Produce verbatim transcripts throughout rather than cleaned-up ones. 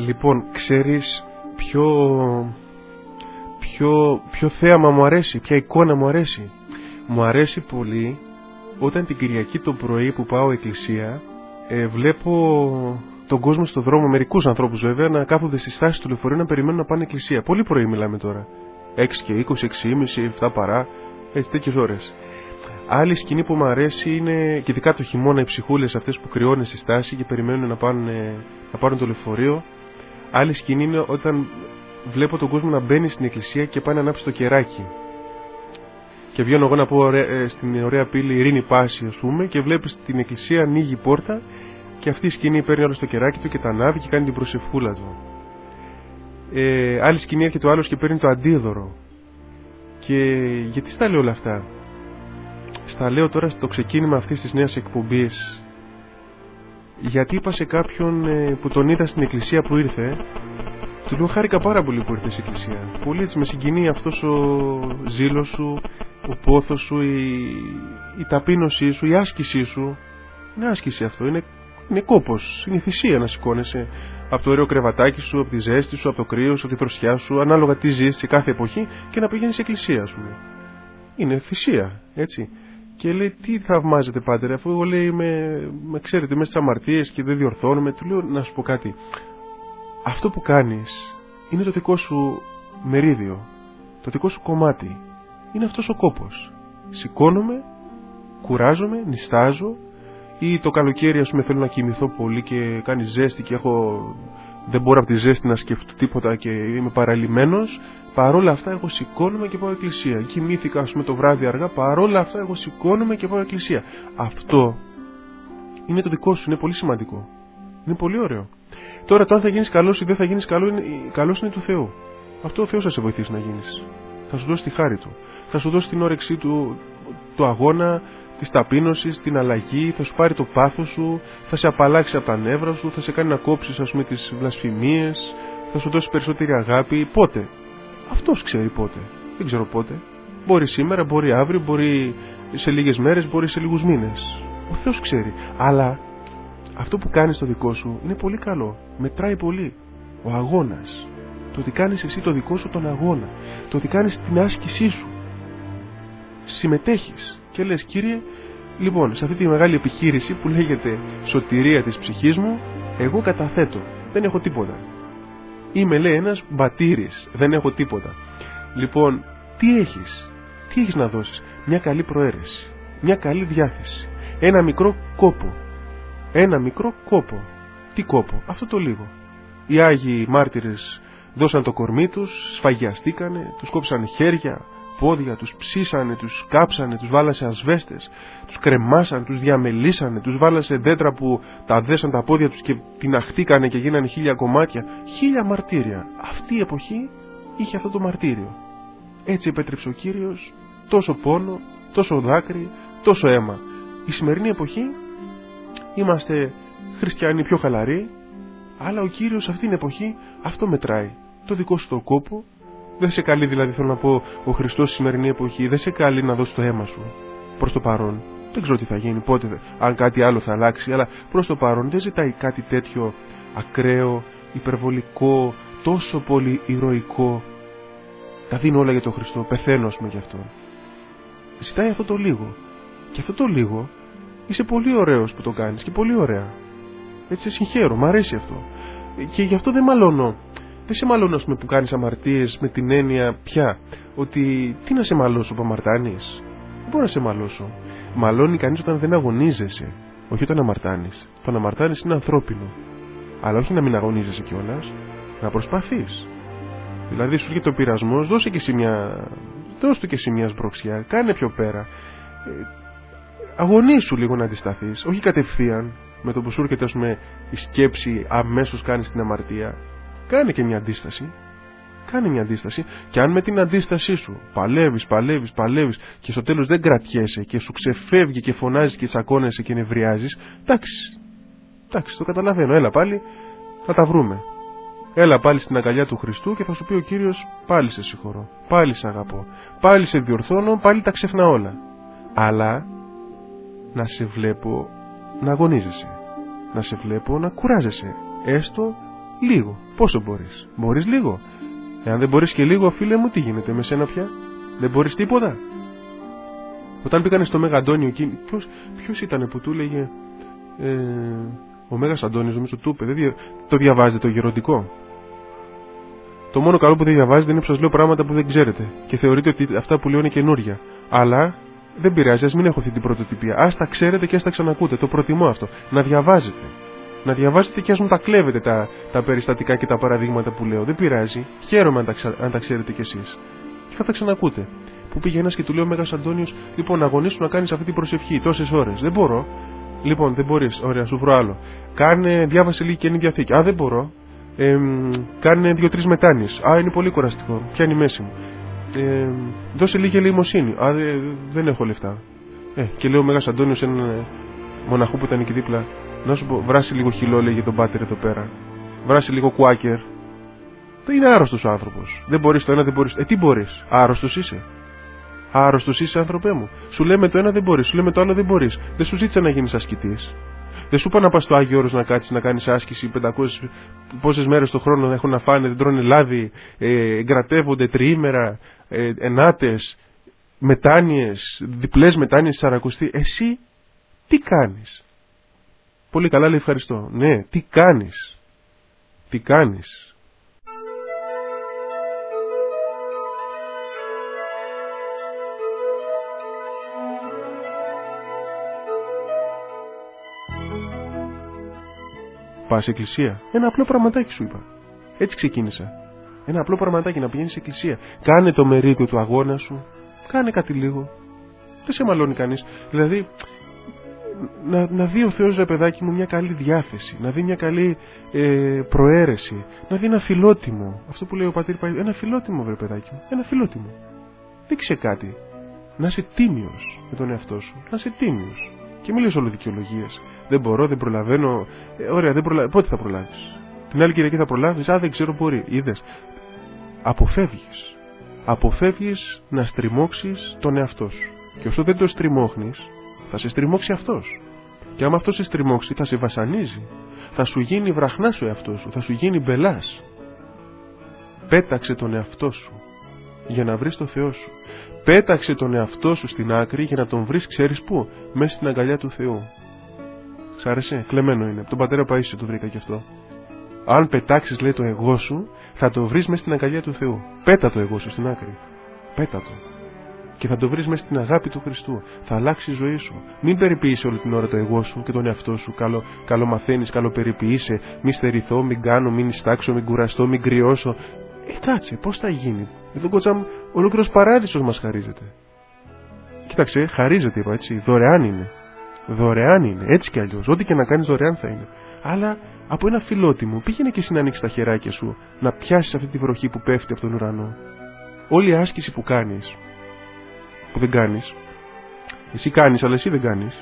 Λοιπόν, ξέρεις ποιο, ποιο, ποιο θέαμα μου αρέσει, ποια εικόνα μου αρέσει? Μου αρέσει πολύ όταν την Κυριακή το πρωί που πάω εκκλησία, ε, βλέπω τον κόσμο στον δρόμο, μερικούς ανθρώπους βέβαια, να κάθονται στις στάσεις του λεωφορείου να περιμένουν να πάνε εκκλησία. Πολύ πρωί μιλάμε τώρα. έξι και είκοσι, έξι και μισή, επτά παρά, έτσι τέτοιες ώρες. Άλλη σκηνή που μου αρέσει είναι, και ειδικά το χειμώνα, οι ψυχούλες αυτές που κρυώνουν στη στάση και περιμένουν να πάρουν, να πάρουν το λεωφορείο. Άλλη σκηνή είναι όταν βλέπω τον κόσμο να μπαίνει στην εκκλησία και πάει να ανάψει το κεράκι. Και βγαίνω εγώ να πω ωραία, στην ωραία πύλη Ειρήνη Πάση, ας πούμε, και βλέπεις την εκκλησία, ανοίγει η πόρτα και αυτή η σκηνή παίρνει όλο το κεράκι του και τα ανάβει και κάνει την προσευχούλα του. Ε, άλλη σκηνή έρχεται ο άλλος και παίρνει το αντίδωρο. Και γιατί στα λέω όλα αυτά? Στα λέω τώρα στο ξεκίνημα αυτής της νέας εκπομπής, γιατί είπα σε κάποιον ε, που τον είδα στην εκκλησία που ήρθε, του λέω χάρηκα πάρα πολύ που ήρθε στην εκκλησία. Πολύ έτσι με συγκινεί αυτός ο ζήλος σου, ο πόθος σου, η, η ταπείνωσή σου, η άσκησή σου. Είναι άσκηση αυτό, είναι, είναι κόπος, είναι θυσία να σηκώνεσαι από το ωραίο κρεβατάκι σου, από τη ζέστη σου, από το κρύο σου, από τη δροσιά σου, ανάλογα τι ζεις σε κάθε εποχή, και να πηγαίνεις σε εκκλησία, ας πούμε. Είναι θυσία, έτσι. Και λέει, τι θαυμάζετε πάτερ, αφού εγώ λέει με, με ξέρετε μέσα στις αμαρτίες και δεν διορθώνομαι. Του λέω, να σου πω κάτι. Αυτό που κάνεις είναι το δικό σου μερίδιο, το δικό σου κομμάτι. Είναι αυτός ο κόπος. Σηκώνομαι, κουράζομαι, νηστάζω, ή το καλοκαίρι ας πούμε θέλω να κοιμηθώ πολύ και κάνει ζέστη και έχω, δεν μπορώ από τη ζέστη να σκεφτώ τίποτα και είμαι παραλυμμένος. Παρόλα αυτά εγώ σηκώνομαι και πάω εκκλησία. Κοιμήθηκα ας πούμε το βράδυ αργά, παρόλα αυτά εγώ σηκώνομαι και πάω εκκλησία. Αυτό είναι το δικό σου, είναι πολύ σημαντικό. Είναι πολύ ωραίο. Τώρα το αν θα γίνεις καλός ή δεν θα γίνεις καλό, είναι, καλός είναι του Θεού. Αυτό ο Θεός θα σε βοηθήσει να γίνεις. Θα σου δώσει τη χάρη του. Θα σου δώσει την όρεξή του, το αγώνα, της ταπείνωσης, την αλλαγή, θα σου πάρει το πάθος σου, θα σε απαλλάξει από τα νεύρα σου, θα σε κάνει να κόψεις ας πούμε τις βλασφημίες, θα σου δώσει περισσότερη αγάπη. Πότε? Αυτός ξέρει πότε. Δεν ξέρω πότε. Μπορεί σήμερα, μπορεί αύριο, μπορεί σε λίγες μέρες, μπορεί σε λίγους μήνες. Ο Θεός ξέρει. Αλλά αυτό που κάνεις το δικό σου είναι πολύ καλό. Μετράει πολύ. Ο αγώνας. Το ότι κάνεις εσύ το δικό σου τον αγώνα. Το ότι κάνεις την άσκησή σου. Συμμετέχεις και λες, Κύριε, λοιπόν, σε αυτή τη μεγάλη επιχείρηση που λέγεται σωτηρία της ψυχής μου, εγώ καταθέτω. Δεν έχω τίποτα. Είμαι, λέει, ένας μπατήρης. Δεν έχω τίποτα. Λοιπόν, τι έχεις? Τι έχεις να δώσεις? Μια καλή προαίρεση. Μια καλή διάθεση. Ένα μικρό κόπο. Ένα μικρό κόπο. Τι κόπο? Αυτό το λίγο. Οι Άγιοι μάρτυρες δώσαν το κορμί τους, σφαγιαστήκανε, τους κόψανε χέρια, πόδια, τους ψήσανε, τους κάψανε, τους βάλανε σε ασβέστες, τους κρεμάσανε, τους διαμελίσανε, τους βάλανε σε δέντρα που τα δέσαν τα πόδια τους και πιναχτήκανε και γίνανε χίλια κομμάτια. Χίλια μαρτύρια. Αυτή η εποχή είχε αυτό το μαρτύριο. Έτσι επέτρεψε ο Κύριος τόσο πόνο, τόσο δάκρυ, τόσο αίμα. Η σημερινή εποχή είμαστε χριστιανοί πιο χαλαροί, αλλά ο Κύριος σε αυτήν την εποχή αυτό μετράει. Το δικό σου το κόπο. Δεν σε καλεί, δηλαδή θέλω να πω, ο Χριστός στη σημερινή εποχή δεν σε καλεί να δώσει το αίμα σου. Προς το παρόν. Δεν ξέρω τι θα γίνει, πότε, αν κάτι άλλο θα αλλάξει, αλλά προς το παρόν δεν ζητάει κάτι τέτοιο ακραίο, υπερβολικό, τόσο πολύ ηρωικό. Τα δίνω όλα για τον Χριστό, πεθαίνω ας πούμε γι' αυτό. Ζητάει αυτό το λίγο. Και αυτό το λίγο είσαι πολύ ωραίος που το κάνεις και πολύ ωραία. Έτσι σε συγχαίρω, μ' αρέσει αυτό. Και γι' αυτό δεν μαλώνω. Δεν σε μαλώνω ας πούμε που κάνεις αμαρτίες με την έννοια πια ότι τι να σε μαλώσω που αμαρτάνεις. Δεν μπορώ να σε μαλώσω. Μαλώνει κανείς όταν δεν αγωνίζεσαι, όχι όταν αμαρτάνεις. Το να αμαρτάνεις είναι ανθρώπινο. Αλλά όχι να μην αγωνίζεσαι κιόλας, να προσπαθείς. Δηλαδή σου έρχεται ο πειρασμός, δώσε και εσύ μια, δώσ' του και εσύ μια σμπροξιά, κάνε πιο πέρα. Ε, αγωνίσου λίγο να αντισταθείς, όχι κατευθείαν με το που σου έρχεται ας πούμε η σκέψη αμέσως κάνεις την αμαρτία. Κάνε και μια αντίσταση. Κάνε μια αντίσταση. Και αν με την αντίστασή σου παλεύεις, παλεύεις, παλεύεις και στο τέλος δεν κρατιέσαι και σου ξεφεύγει και φωνάζεις και τσακώνεσαι και νευριάζεις, εντάξει. Εντάξει, το καταλαβαίνω. Έλα πάλι, θα τα βρούμε. Έλα πάλι στην αγκαλιά του Χριστού και θα σου πει ο Κύριος, πάλι σε συγχωρώ. Πάλι σε αγαπώ. Πάλι σε διορθώνω, πάλι τα ξεχνά όλα. Αλλά να σε βλέπω να αγωνίζεσαι. Να σε βλέπω να κουράζεσαι. Έστω Λίγο. Πόσο μπορείς? Μπορείς λίγο? Εάν δεν μπορείς και λίγο, φίλε μου, τι γίνεται με σένα πια? Δεν μπορείς τίποτα? Όταν πήγανε στο Μέγα Αντώνιο εκεί, ποιος, ποιος ήταν που του έλεγε, ε, ο Μέγας Αντώνιος, νομίζω του είπε, δεν δια, το διαβάζετε το γεροντικό? Το μόνο καλό που δεν διαβάζετε είναι που σας λέω πράγματα που δεν ξέρετε και θεωρείτε ότι αυτά που λέω είναι καινούρια. Αλλά δεν πειράζει, ας μην έχω αυτή την πρωτοτυπία. Ας τα ξέρετε και ας τα ξανακούτε. Το προτιμώ αυτό. Να διαβάζετε. Να διαβάζετε και ας μου τα κλέβετε τα, τα περιστατικά και τα παραδείγματα που λέω. Δεν πειράζει. Χαίρομαι αν τα, ξα... αν τα ξέρετε κι εσείς. Και θα τα ξανακούτε. Που πήγε ένας και του λέει ο Μέγας Αντώνιος, λοιπόν, αγωνίσου να κάνεις αυτή την προσευχή τόσες ώρες. Δεν μπορώ. Λοιπόν, δεν μπορείς. Ωραία, σου βρω άλλο. Κάνε, διάβασε λίγη Καινή Διαθήκη. Α, δεν μπορώ. Ε, κάνε δύο-τρεις μετάνοιες. Α, είναι πολύ κουραστικό. Πιάνει μέση μου. Ε, δώσε λίγη ελεημοσύνη. Α, δε, δεν έχω λεφτά. Ε, και λέει ο Μέγας Αντώνιος, έναν μοναχό που ήταν εκεί δίπλα, να σου πω, βράσει λίγο χυλό, λέγει τον πάτερ εδώ πέρα. Βράσει λίγο κουάκερ. Το είναι άρρωστος ο άνθρωπος. Δεν μπορείς το ένα, δεν μπορείς. Ε, τι μπορείς? Άρρωστος είσαι. Άρρωστος είσαι, άνθρωπέ μου. Σου λέμε το ένα δεν μπορείς, σου λέμε το άλλο δεν μπορείς. Δεν σου ζήτησα να γίνεις ασκητής. Δεν σου είπα να πας στο Άγιο Όρος να κάτσεις να κάνεις άσκηση πεντακόσιες πόσες μέρες το χρόνο να έχουν να φάνε, δεν τρώνε λάδι, ε, εγκρατεύονται τριήμερα, ε, ενάτες, μετάνοιες, διπλές μετάνοιες σαρακοστή. Εσύ τι κάνεις? Πολύ καλά, λέει, ευχαριστώ. Ναι, τι κάνεις? Τι κάνεις? Πας εκκλησία. Ένα απλό πραγματάκι σου είπα. Έτσι ξεκίνησα. Ένα απλό πραγματάκι, να πηγαίνεις εκκλησία. Κάνε το μερίδιο του αγώνα σου. Κάνε κάτι λίγο. Δεν σε μαλώνει κανείς. Δηλαδή, να, να δει ο Θεός, ρε παιδάκι μου, μια καλή διάθεση. Να δει μια καλή ε, προαίρεση. Να δει ένα φιλότιμο. Αυτό που λέει ο πατήρ Παϊ. Ένα φιλότιμο, ρε παιδάκι μου. Ένα φιλότιμο. Δείξε κάτι. Να είσαι τίμιος με τον εαυτό σου. Να είσαι τίμιος. Και μην λες όλο δικαιολογίες. Δεν μπορώ, δεν προλαβαίνω. Ε, ωραία, δεν προλα... πότε θα προλάβεις? Την άλλη Κυριακή θα προλάβεις? Α, δεν ξέρω, μπορεί. Είδες. Αποφεύγεις. Αποφεύγεις να στριμώξεις τον εαυτό σου. Και όσο δεν το στριμώχνεις, θα σε στριμώξει αυτός. Και άμα αυτό σε στριμώξει, θα σε βασανίζει. Θα σου γίνει βραχνάς ο εαυτός σου. Θα σου γίνει μπελάς. Πέταξε τον εαυτό σου για να βρεις το Θεό σου. Πέταξε τον εαυτό σου στην άκρη για να τον βρεις, ξέρεις πού? Μέσα στην αγκαλιά του Θεού. Σ' άρεσε? Κλεμμένο είναι. Από τον πατέρα Παΐσιο το βρήκα κι αυτό. Αν πετάξεις, λέει, το εγώ σου, θα το βρεις μέσα στην αγκαλιά του Θεού. Πέτα το εγώ σου στην άκρη. Πέτα το. Και θα το βρεις μέσα στην αγάπη του Χριστού. Θα αλλάξει η ζωή σου. Μην περιποιείσαι όλη την ώρα το εγώ σου και τον εαυτό σου. Καλό, καλό μαθαίνεις, καλό περιποιείσαι. Μη στερηθώ, μην κάνω, μην ιστάξω, μην κουραστώ, μην κρυώσω. Ε, κάτσε, πώς θα γίνει? Εδώ κοτσάμ, ολόκληρος παράδεισος μας χαρίζεται. Κοίταξε, χαρίζεται, είπα, έτσι. Δωρεάν είναι. Δωρεάν είναι, έτσι κι αλλιώς. Ό,τι και να κάνεις δωρεάν θα είναι. Αλλά από ένα φιλότιμο, πήγαινε και εσύ να ανοίξεις τα χεράκια σου, να πιάσεις αυτή τη βροχή που πέφτει από τον ουρανό. Όλη η άσκηση που κάνεις, που δεν κάνεις, εσύ κάνεις, αλλά εσύ δεν κάνεις.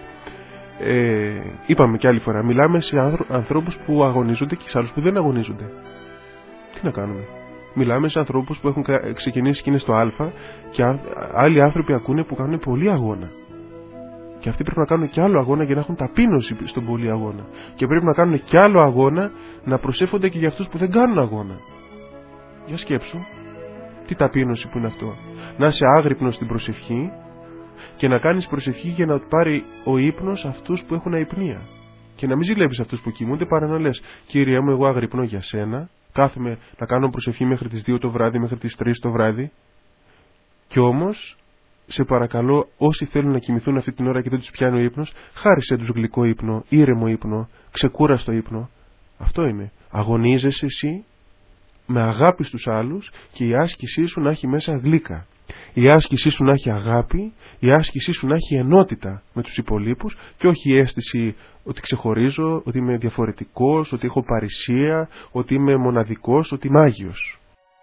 Ε, είπαμε κι άλλη φορά, μιλάμε σε ανθρώπους που αγωνίζονται και σε άλλους που δεν αγωνίζονται. Τι να κάνουμε? Μιλάμε σε ανθρώπους που έχουν ξεκινήσει και είναι στο Α και άλλοι άνθρωποι ακούνε που κάνουν πολύ αγώνα. Και αυτοί πρέπει να κάνουν και άλλο αγώνα για να έχουν ταπείνωση στον πολύ αγώνα. Και πρέπει να κάνουν και άλλο αγώνα να προσεύχονται και για αυτούς που δεν κάνουν αγώνα. Για σκέψου, τι ταπείνωση που είναι αυτό. Να είσαι άγρυπνος στην προσευχή και να κάνεις προσευχή για να πάρει ο ύπνος αυτούς που έχουν αϊπνία. Και να μην ζηλεύεις αυτούς που κοιμούνται, παρά να λες, Κύριε μου, εγώ αγρυπνώ για σένα. Κάθομαι να κάνω προσευχή μέχρι τις δύο το βράδυ, μέχρι τις τρεις το βράδυ. Κι όμως, σε παρακαλώ, όσοι θέλουν να κοιμηθούν αυτή την ώρα και δεν τους πιάνει ο ύπνος, χάρισε τους γλυκό ύπνο, ήρεμο ύπνο, ξεκούραστο ύπνο. Αυτό είναι. Αγωνίζεσαι εσύ με αγάπη στους άλλους και η άσκησή σου να έχει μέσα γλύκα. Η άσκησή σου να έχει αγάπη, η άσκησή σου να έχει ενότητα με τους υπολείπους και όχι η αίσθηση ότι ξεχωρίζω, ότι είμαι διαφορετικός, ότι έχω παρησία, ότι είμαι μοναδικός, ότι είμαι άγιος.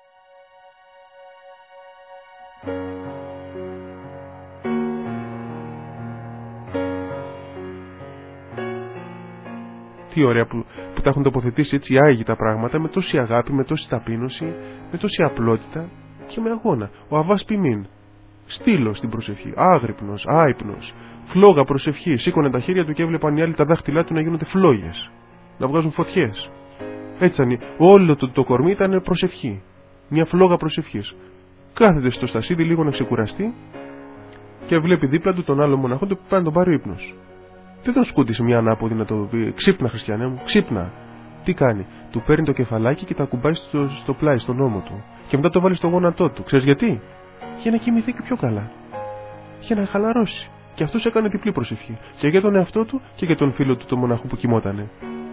Τι ωραία που, που τα έχουν τοποθετήσει έτσι άγιοι τα πράγματα, με τόση αγάπη, με τόση ταπείνωση, με τόση απλότητα και με αγώνα. Ο Αββάς Πιμίν, στήλος στην προσευχή, άγρυπνος, άϊπνος, φλόγα προσευχή, σήκωνε τα χέρια του και έβλεπαν οι άλλοι τα δάχτυλά του να γίνονται φλόγες, να βγάζουν φωτιές. Έτσι ήταν. Όλο το, το κορμί ήταν προσευχή. Μια φλόγα προσευχής. Κάθεται στο στασίδι λίγο να ξεκουραστεί και βλέπει δίπλα του τον άλλο μοναχό του που πάει να τον πάρει ο ύπνος. Δεν τον σκούτησε μια ανάποδη να το πει: ξύπνα, χριστιανέ μου, ξύπνα. Τι κάνει? Του παίρνει το κεφαλάκι και τα ακουμπάει στο, στο πλάι, στον ώμο του. Και μετά το βάλει στο γόνατό του. Ξέρεις γιατί? Για να κοιμηθεί και πιο καλά. Για να χαλαρώσει. Και αυτός έκανε διπλή προσευχή. Και για τον εαυτό του και για τον φίλο του, τον μοναχό που κοιμότανε.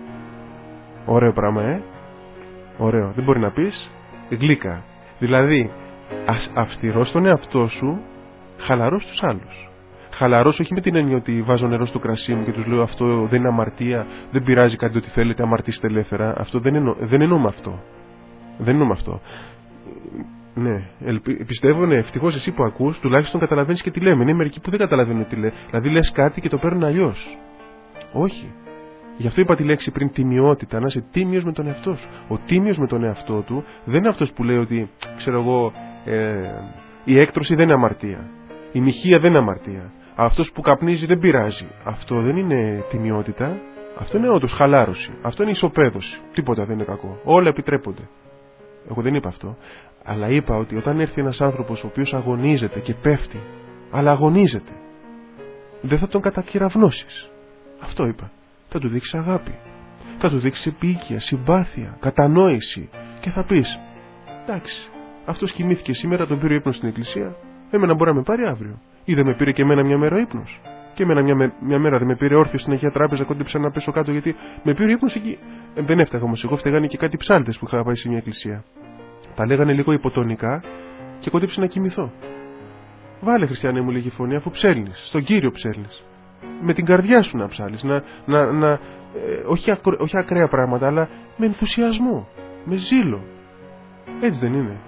Ωραίο πράγμα, ε. Ωραίο. Δεν μπορεί να πεις. Γλύκα. Δηλαδή, αυστηρός στον εαυτό σου, χαλαρός στους άλλους. Χαλαρός όχι με την έννοια ότι βάζω νερό στο κρασί μου και τους λέω αυτό δεν είναι αμαρτία, δεν πειράζει, κάτι ό,τι θέλετε, αμαρτήστε ελεύθερα. Αυτό δεν, εννο, δεν εννοούμε αυτό. Δεν εννοούμε αυτό. Ναι, ελπι, πιστεύω, ναι, ευτυχώς εσύ που ακούς, τουλάχιστον καταλαβαίνεις και τι λέμε. Είναι μερικοί που δεν καταλαβαίνουν τι λέει. Δηλαδή λες κάτι και το παίρνουν αλλιώς. Όχι. Γι' αυτό είπα τη λέξη πριν, τιμιότητα, να είσαι τίμιος με τον εαυτό σου. Ο τίμιος με τον εαυτό του δεν είναι αυτός που λέει ότι, ξέρω εγώ, ε, η έκτρωση δεν είναι αμαρτία. Η μοιχεία δεν είναι αμαρτία. Αυτός που καπνίζει δεν πειράζει. Αυτό δεν είναι τιμιότητα. Αυτό είναι όντως χαλάρωση. Αυτό είναι ισοπαίδωση. Τίποτα δεν είναι κακό. Όλα επιτρέπονται. Εγώ δεν είπα αυτό. Αλλά είπα ότι όταν έρθει ένας άνθρωπος ο οποίος αγωνίζεται και πέφτει, αλλά αγωνίζεται, δεν θα τον κατακυραυνώσεις. Αυτό είπα. Θα του δείξεις αγάπη. Θα του δείξεις επίοικια, συμπάθεια, κατανόηση. Και θα πεις: εντάξει, αυτός κοιμήθηκε σήμερα, τον πήρε ύπνο στην εκκλησία. Εμένα μπορεί να με πάρει αύριο. Ή δεν με πήρε και εμένα μια μέρα ο ύπνος. Και εμένα μια, μια μέρα δεν με πήρε όρθιο στην Αγία Τράπεζα, κόντεψα να πέσω κάτω γιατί με πήρε ύπνος εκεί. Ε, δεν έφταγα όμως εγώ, φταίγανε και κάτι ψάλτες που είχα πάει σε μια εκκλησία. Τα λέγανε λίγο υποτονικά και κόντεψα να κοιμηθώ. Βάλε, χριστιανέ μου, λίγη φωνή, αφού ψέλνεις. Στον Κύριο ψέλνεις. Με την καρδιά σου να ψάλεις. Να, να, να, ε, όχι, ακραία, όχι ακραία πράγματα, αλλά με ενθουσιασμό. Με ζήλο. Έτσι δεν είναι?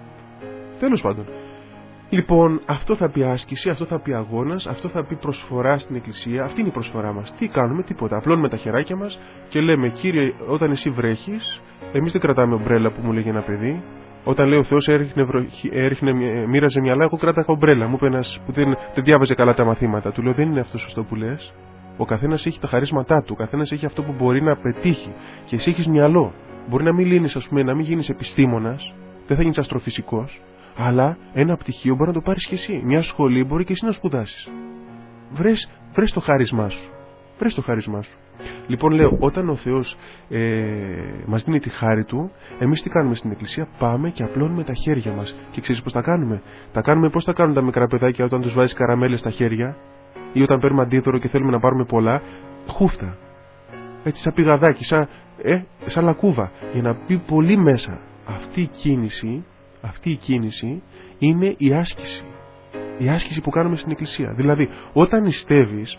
Τέλος πάντων. Λοιπόν, αυτό θα πει άσκηση, αυτό θα πει αγώνας, αυτό θα πει προσφορά στην εκκλησία. Αυτή είναι η προσφορά μας. Τι κάνουμε? Τίποτα. Απλώνουμε τα χεράκια μας και λέμε: Κύριε, όταν εσύ βρέχεις, εμείς δεν κρατάμε ομπρέλα που μου λέγει ένα παιδί. Όταν λέει ο Θεός έριχνε, βροχή, έριχνε, μοίραζε μυαλά, εγώ κράταγα ομπρέλα. Μου είπε ένας που δεν, δεν διάβαζε καλά τα μαθήματα. Του λέω: δεν είναι αυτό σωστό που λες. Ο καθένας έχει τα χαρίσματά του, ο καθένας έχει αυτό που μπορεί να πετύχει. Και εσύ έχεις μυαλό. Μπορεί να μην λύνεις, ας πούμε, να μην γίνεις επιστήμονας, δεν θα γίνεις αστροφυσικός. Αλλά ένα πτυχίο μπορεί να το πάρεις και εσύ. Μια σχολή μπορεί και εσύ να σπουδάσεις. Βρες, βρες το χάρισμά σου. Βρες το χάρισμά σου. Λοιπόν, λέω, όταν ο Θεός ε, μας δίνει τη χάρη του, εμείς τι κάνουμε στην εκκλησία? Πάμε και απλώνουμε τα χέρια μας. Και ξέρεις πώς τα κάνουμε? Τα κάνουμε πώς τα κάνουν τα μικρά παιδάκια όταν τους βάζεις καραμέλες στα χέρια, ή όταν παίρνουμε αντίδωρο και θέλουμε να πάρουμε πολλά, χούφτα. Έτσι, σαν πηγαδάκι, σαν, ε, σαν λακκούβα. Για να πει πολύ μέσα. Αυτή η κίνηση. Αυτή η κίνηση είναι η άσκηση. Η άσκηση που κάνουμε στην εκκλησία. Δηλαδή, όταν νηστεύεις,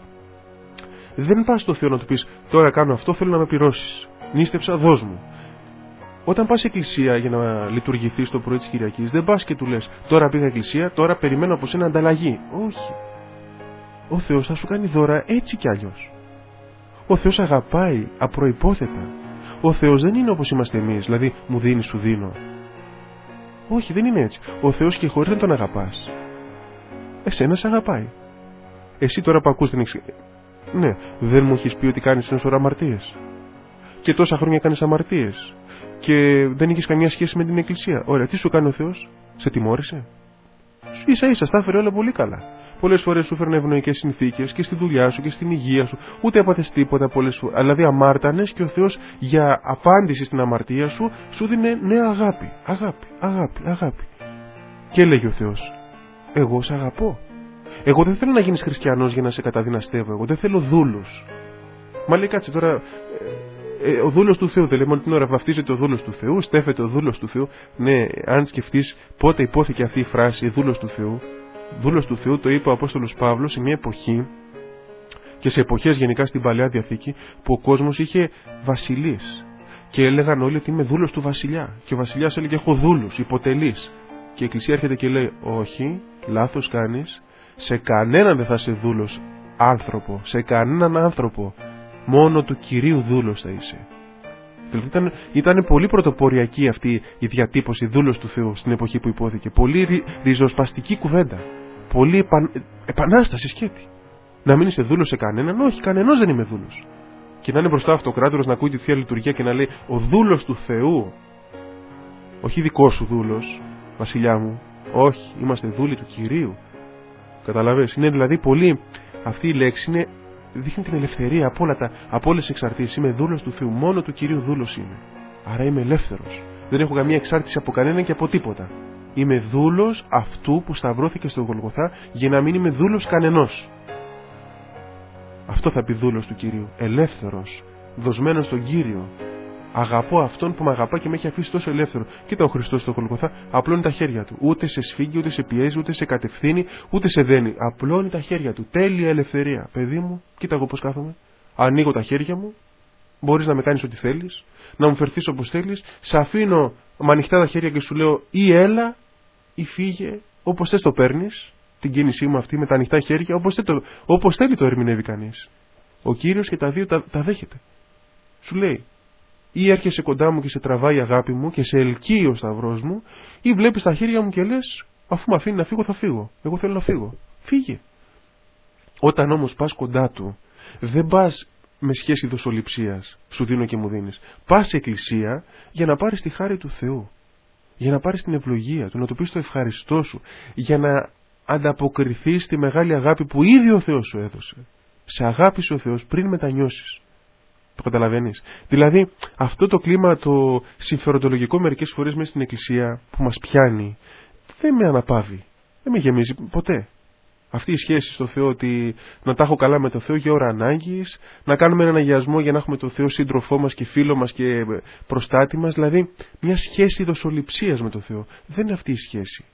δεν πας στο Θεό να του πεις: τώρα κάνω αυτό, θέλω να με πληρώσεις. Νήστεψα, δώσ' μου. Όταν πας εκκλησία για να λειτουργηθείς το πρωί της Κυριακής, δεν πας και του λες: τώρα πήγα εκκλησία, τώρα περιμένω από σένα ανταλλαγή. Όχι. Ο Θεός θα σου κάνει δώρα έτσι κι αλλιώς. Ο Θεός αγαπάει απροϋπόθετα. Ο Θεός δεν είναι όπως είμαστε εμείς, δηλαδή μου δίνει, σου δίνω. Όχι, δεν είναι έτσι. Ο Θεός και χωρίς να τον αγαπάς, εσένα σε αγαπάει. Εσύ τώρα που ακούς την εξ... Ναι, δεν μου έχεις πει ότι κάνεις ένα σωρό αμαρτίες? Και τόσα χρόνια κάνεις αμαρτίες και δεν έχεις καμία σχέση με την εκκλησία. Ωραία, τι σου κάνει ο Θεός? Σε τιμώρησε? Ίσα ίσα, στα έφερε όλα πολύ καλά. Πολλές φορές σου φέρνει ευνοϊκές συνθήκες και στη δουλειά σου και στην υγεία σου. Ούτε έπαθες τίποτα πολλές φορές. Δηλαδή αμάρτανες και ο Θεός για απάντηση στην αμαρτία σου σου δίνει νέα αγάπη. Αγάπη, αγάπη, αγάπη. Και έλεγε ο Θεός: εγώ σε αγαπώ. Εγώ δεν θέλω να γίνεις χριστιανός για να σε καταδυναστεύω. Εγώ δεν θέλω δούλους. Μα λέει, κάτσε τώρα. Ε, ε, ο δούλος του Θεού, δεν λέμε όλη την ώρα βαφτίζεται ο δούλος του Θεού, στέφεται ο δούλος του Θεού. Ναι, αν σκεφτείς πότε υπόθηκε αυτή η φράση, δούλος του Θεού. Δούλος του Θεού το είπε ο Απόστολος Παύλος σε μια εποχή και σε εποχές γενικά στην Παλαιά Διαθήκη που ο κόσμος είχε βασιλείς και έλεγαν όλοι ότι είμαι δούλος του βασιλιά. Και ο βασιλιάς έλεγε: έχω δούλους, υποτελείς. Και η Εκκλησία έρχεται και λέει: όχι, λάθος κάνεις. Σε κανέναν δεν θα είσαι δούλος άνθρωπο. Σε κανέναν άνθρωπο. Μόνο του Κυρίου δούλος θα είσαι. Δηλαδή ήταν, ήταν πολύ πρωτοποριακή αυτή η διατύπωση δούλος του Θεού στην εποχή που υπόθηκε. Πολύ ρι, ριζοσπαστική κουβέντα. Πολύ επαν, επανάσταση σκέτη. Να μην είσαι δούλος σε κανέναν? Όχι, κανενός δεν είμαι δούλος. Και να είναι μπροστά αυτοκράτορας να ακούει τη Θεία Λειτουργία και να λέει ο δούλος του Θεού. Όχι δικός σου δούλος, βασιλιά μου. Όχι, είμαστε δούλοι του Κυρίου. Καταλαβαίνεις. Είναι δηλαδή πολύ. Αυτή η λέξη είναι, δείχνει την ελευθερία από, όλα τα, από όλες τις εξαρτήσεις. Είμαι δούλος του Θεού, μόνο του Κυρίου δούλος είμαι. Άρα είμαι ελεύθερος. Δεν έχω καμία εξάρτηση από κανέναν και από τίποτα. Είμαι δούλος αυτού που σταυρώθηκε στο Γολγοθά για να μην είμαι δούλος κανενός. Αυτό θα πει δούλος του Κυρίου. Ελεύθερος, δοσμένος στον Κύριο. Αγαπώ αυτόν που με αγαπά και με έχει αφήσει τόσο ελεύθερο. Κοίτα ο Χριστός στο Γολγοθά, απλώνει τα χέρια του. Ούτε σε σφίγγει, ούτε σε πιέζει, ούτε σε κατευθύνει, ούτε σε δένει. Απλώνει τα χέρια του. Τέλεια ελευθερία. Παιδί μου, κοίτα εγώ πώς κάθομαι. Ανοίγω τα χέρια μου. Μπορείς να με κάνεις ό,τι θέλεις, να μου φερθείς όπως θέλεις. Σε αφήνω με ανοιχτά τα χέρια και σου λέω ή έλα ή φύγε, όπως θες το παίρνεις. Την κίνησή μου αυτή με τα ανοιχτά χέρια, όπως, το, όπως θέλει το ερμηνεύει κανείς. Ο Κύριος και τα δύο τα, τα δέχεται. Σου λέει, ή έρχεσαι κοντά μου και σε τραβάει η αγάπη μου και σε ελκύει ο σταυρός μου, ή βλέπεις τα χέρια μου και λες, αφού με αφήνει να φύγω, θα φύγω. Εγώ θέλω να φύγω. Φύγε. Όταν όμως πας κοντά του, δεν πας με σχέση δοσοληψίας, σου δίνω και μου δίνεις. Πας σε εκκλησία για να πάρεις τη χάρη του Θεού. Για να πάρεις την ευλογία του, να του πεις το ευχαριστώ σου, για να ανταποκριθείς στη μεγάλη αγάπη που ήδη ο Θεός σου έδωσε. Σε αγάπησε ο Θεός πριν μετανιώσεις. Το καταλαβαίνεις. Δηλαδή αυτό το κλίμα το συμφεροντολογικό μερικές φορές μέσα στην εκκλησία που μας πιάνει δεν με αναπαύει. Δεν με γεμίζει ποτέ. Αυτή η σχέση στο Θεό, ότι να τα έχω καλά με το Θεό για ώρα ανάγκης, να κάνουμε έναν αγιασμό για να έχουμε το Θεό σύντροφό μας και φίλο μας και προστάτη μας, δηλαδή μια σχέση δοσοληψίας με το Θεό. Δεν είναι αυτή η σχέση.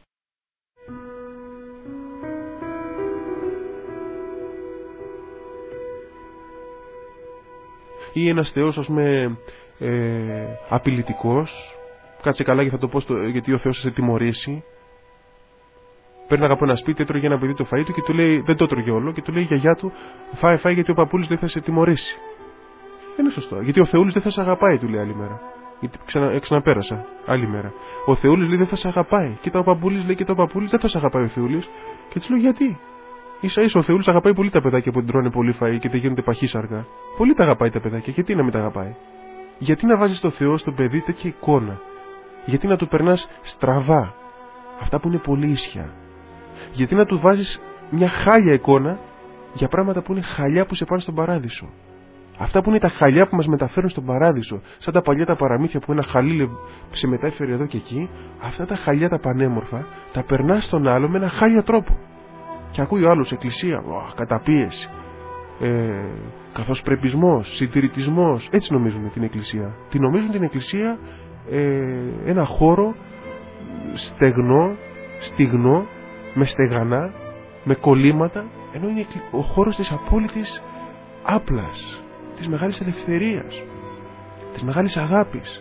Ή ένας Θεός, ας πούμε, ε, απειλητικός, κάτσε καλά και θα το πω στο, γιατί ο Θεός θα σε τιμωρήσει. Πέρναγα από ένα σπίτι, έτρωγε ένα παιδί το φαΐ του και του λέει, δεν το έτρωγε όλο, και του λέει η γιαγιά του, φάε, φάε γιατί ο παππούλης δεν θα σε τιμωρήσει. Δεν είναι σωστό. Γιατί ο Θεούλης δεν θα σε αγαπάει, του λέει άλλη μέρα. Γιατί ξανα, ξαναπέρασα άλλη μέρα. Ο Θεούλης λέει δεν θα σε αγαπάει. Κοίτα ο παππούλης λέει, και ο παππούλης δεν θα σε αγαπάει ο Θεούλης. Και του λέω γιατί. Ίσα ίσα ο Θεούλης αγαπάει πολύ τα παιδάκια που την τρώνε πολύ φαΐ και δεν γίνονται παχύσαργα. Πολύ τα αγαπάει τα παιδάκια. Γιατί να μην τα αγαπάει. Γιατί να βάζεις το Θεό στο παιδί τέτοια εικόνα. Γιατί να του περνάς στραβά αυτά που είναι πολύ ίσια. Γιατί να του βάζεις μια χάλια εικόνα για πράγματα που είναι χαλιά που σε πάνε στον παράδεισο. Αυτά που είναι τα χαλιά που μας μεταφέρουν στον παράδεισο, σαν τα παλιά τα παραμύθια που ένα χαλί σε μετέφερε εδώ και εκεί, αυτά τα χαλιά τα πανέμορφα τα περνάς στον άλλο με ένα χάλια τρόπο. Και ακούει ο άλλος εκκλησία, oh, καταπίεση, ε, καθώς πρεπισμός, συντηρητισμός. Έτσι νομίζουν την εκκλησία. Την νομίζουν την εκκλησία ε, ένα χώρο στεγνό, στιγνό, με στεγανά, με κολλήματα, ενώ είναι ο χώρος της απόλυτης άπλας, της μεγάλης ελευθερίας, της μεγάλης αγάπης,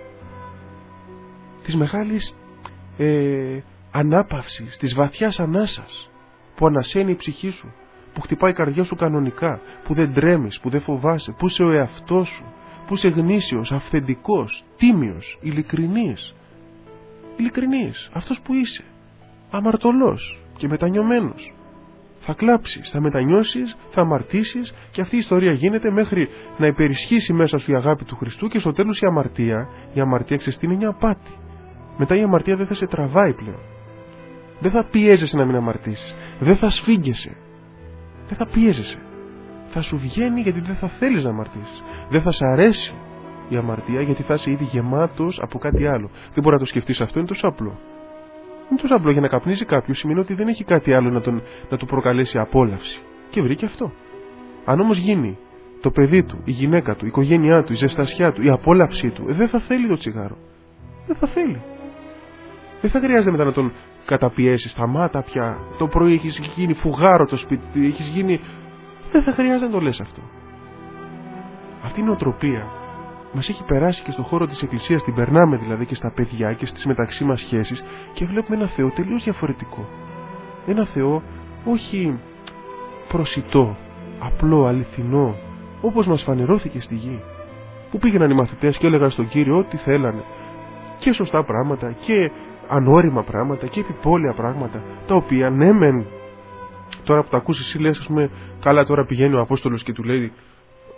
της μεγάλης ε, ανάπαυσης, της βαθιάς ανάσας που ανασένει η ψυχή σου, που χτυπάει η καρδιά σου κανονικά, που δεν τρέμεις, που δεν φοβάσαι, που είσαι ο εαυτός σου, που είσαι γνήσιος, αυθεντικός, τίμιος, ειλικρινής. Ειλικρινής, αυτός που είσαι, αμαρτωλός και μετανιωμένος. Θα κλάψεις, θα μετανιώσεις, θα αμαρτήσεις και αυτή η ιστορία γίνεται μέχρι να υπερισχύσει μέσα σου η αγάπη του Χριστού και στο τέλος η αμαρτία, η αμαρτία ξέρεις είναι μια απάτη. Μετά η αμαρτία δεν θα σε τραβάει πλέον. Δεν θα πιέζεσαι να μην αμαρτήσεις, δεν θα σφίγγεσαι, δεν θα πιέζεσαι. Θα σου βγαίνει γιατί δεν θα θέλεις να αμαρτήσεις. Δεν θα σ' αρέσει η αμαρτία γιατί θα είσαι ήδη γεμάτος από κάτι άλλο. Δεν μπορεί να το σκεφτείς αυτό, είναι τόσο απλό. Είναι τόσο απλό. Για να καπνίζει κάποιος σημαίνει ότι δεν έχει κάτι άλλο να, τον, να του προκαλέσει απόλαυση. Και βρήκε αυτό. Αν όμως γίνει το παιδί του, η γυναίκα του, η οικογένειά του, η ζεστασιά του, η απόλαυσή του, δεν θα θέλει το τσιγάρο. Δεν θα θέλει. Δεν θα χρειάζεται μετά να τον καταπιέσει. Σταμάτα πια. Το πρωί έχεις γίνει φουγάρο το σπίτι, έχεις γίνει. Δεν θα χρειάζεται να το λες αυτό. Αυτή η νοοτροπία μας έχει περάσει και στον χώρο της Εκκλησίας, την περνάμε δηλαδή και στα παιδιά και στις μεταξύ μας σχέσεις και βλέπουμε ένα Θεό τελείως διαφορετικό. Ένα Θεό όχι προσιτό, απλό, αληθινό, όπως μας φανερώθηκε στη γη. Που πήγαιναν οι μαθητές και έλεγαν στον Κύριο ό,τι θέλανε. Και σωστά πράγματα και ανώριμα πράγματα και επιπόλαια πράγματα, τα οποία ναι μεν. Τώρα που τα ακούσεις εσύ λες, ας πούμε, καλά τώρα πηγαίνει ο Απόστολος και του λέει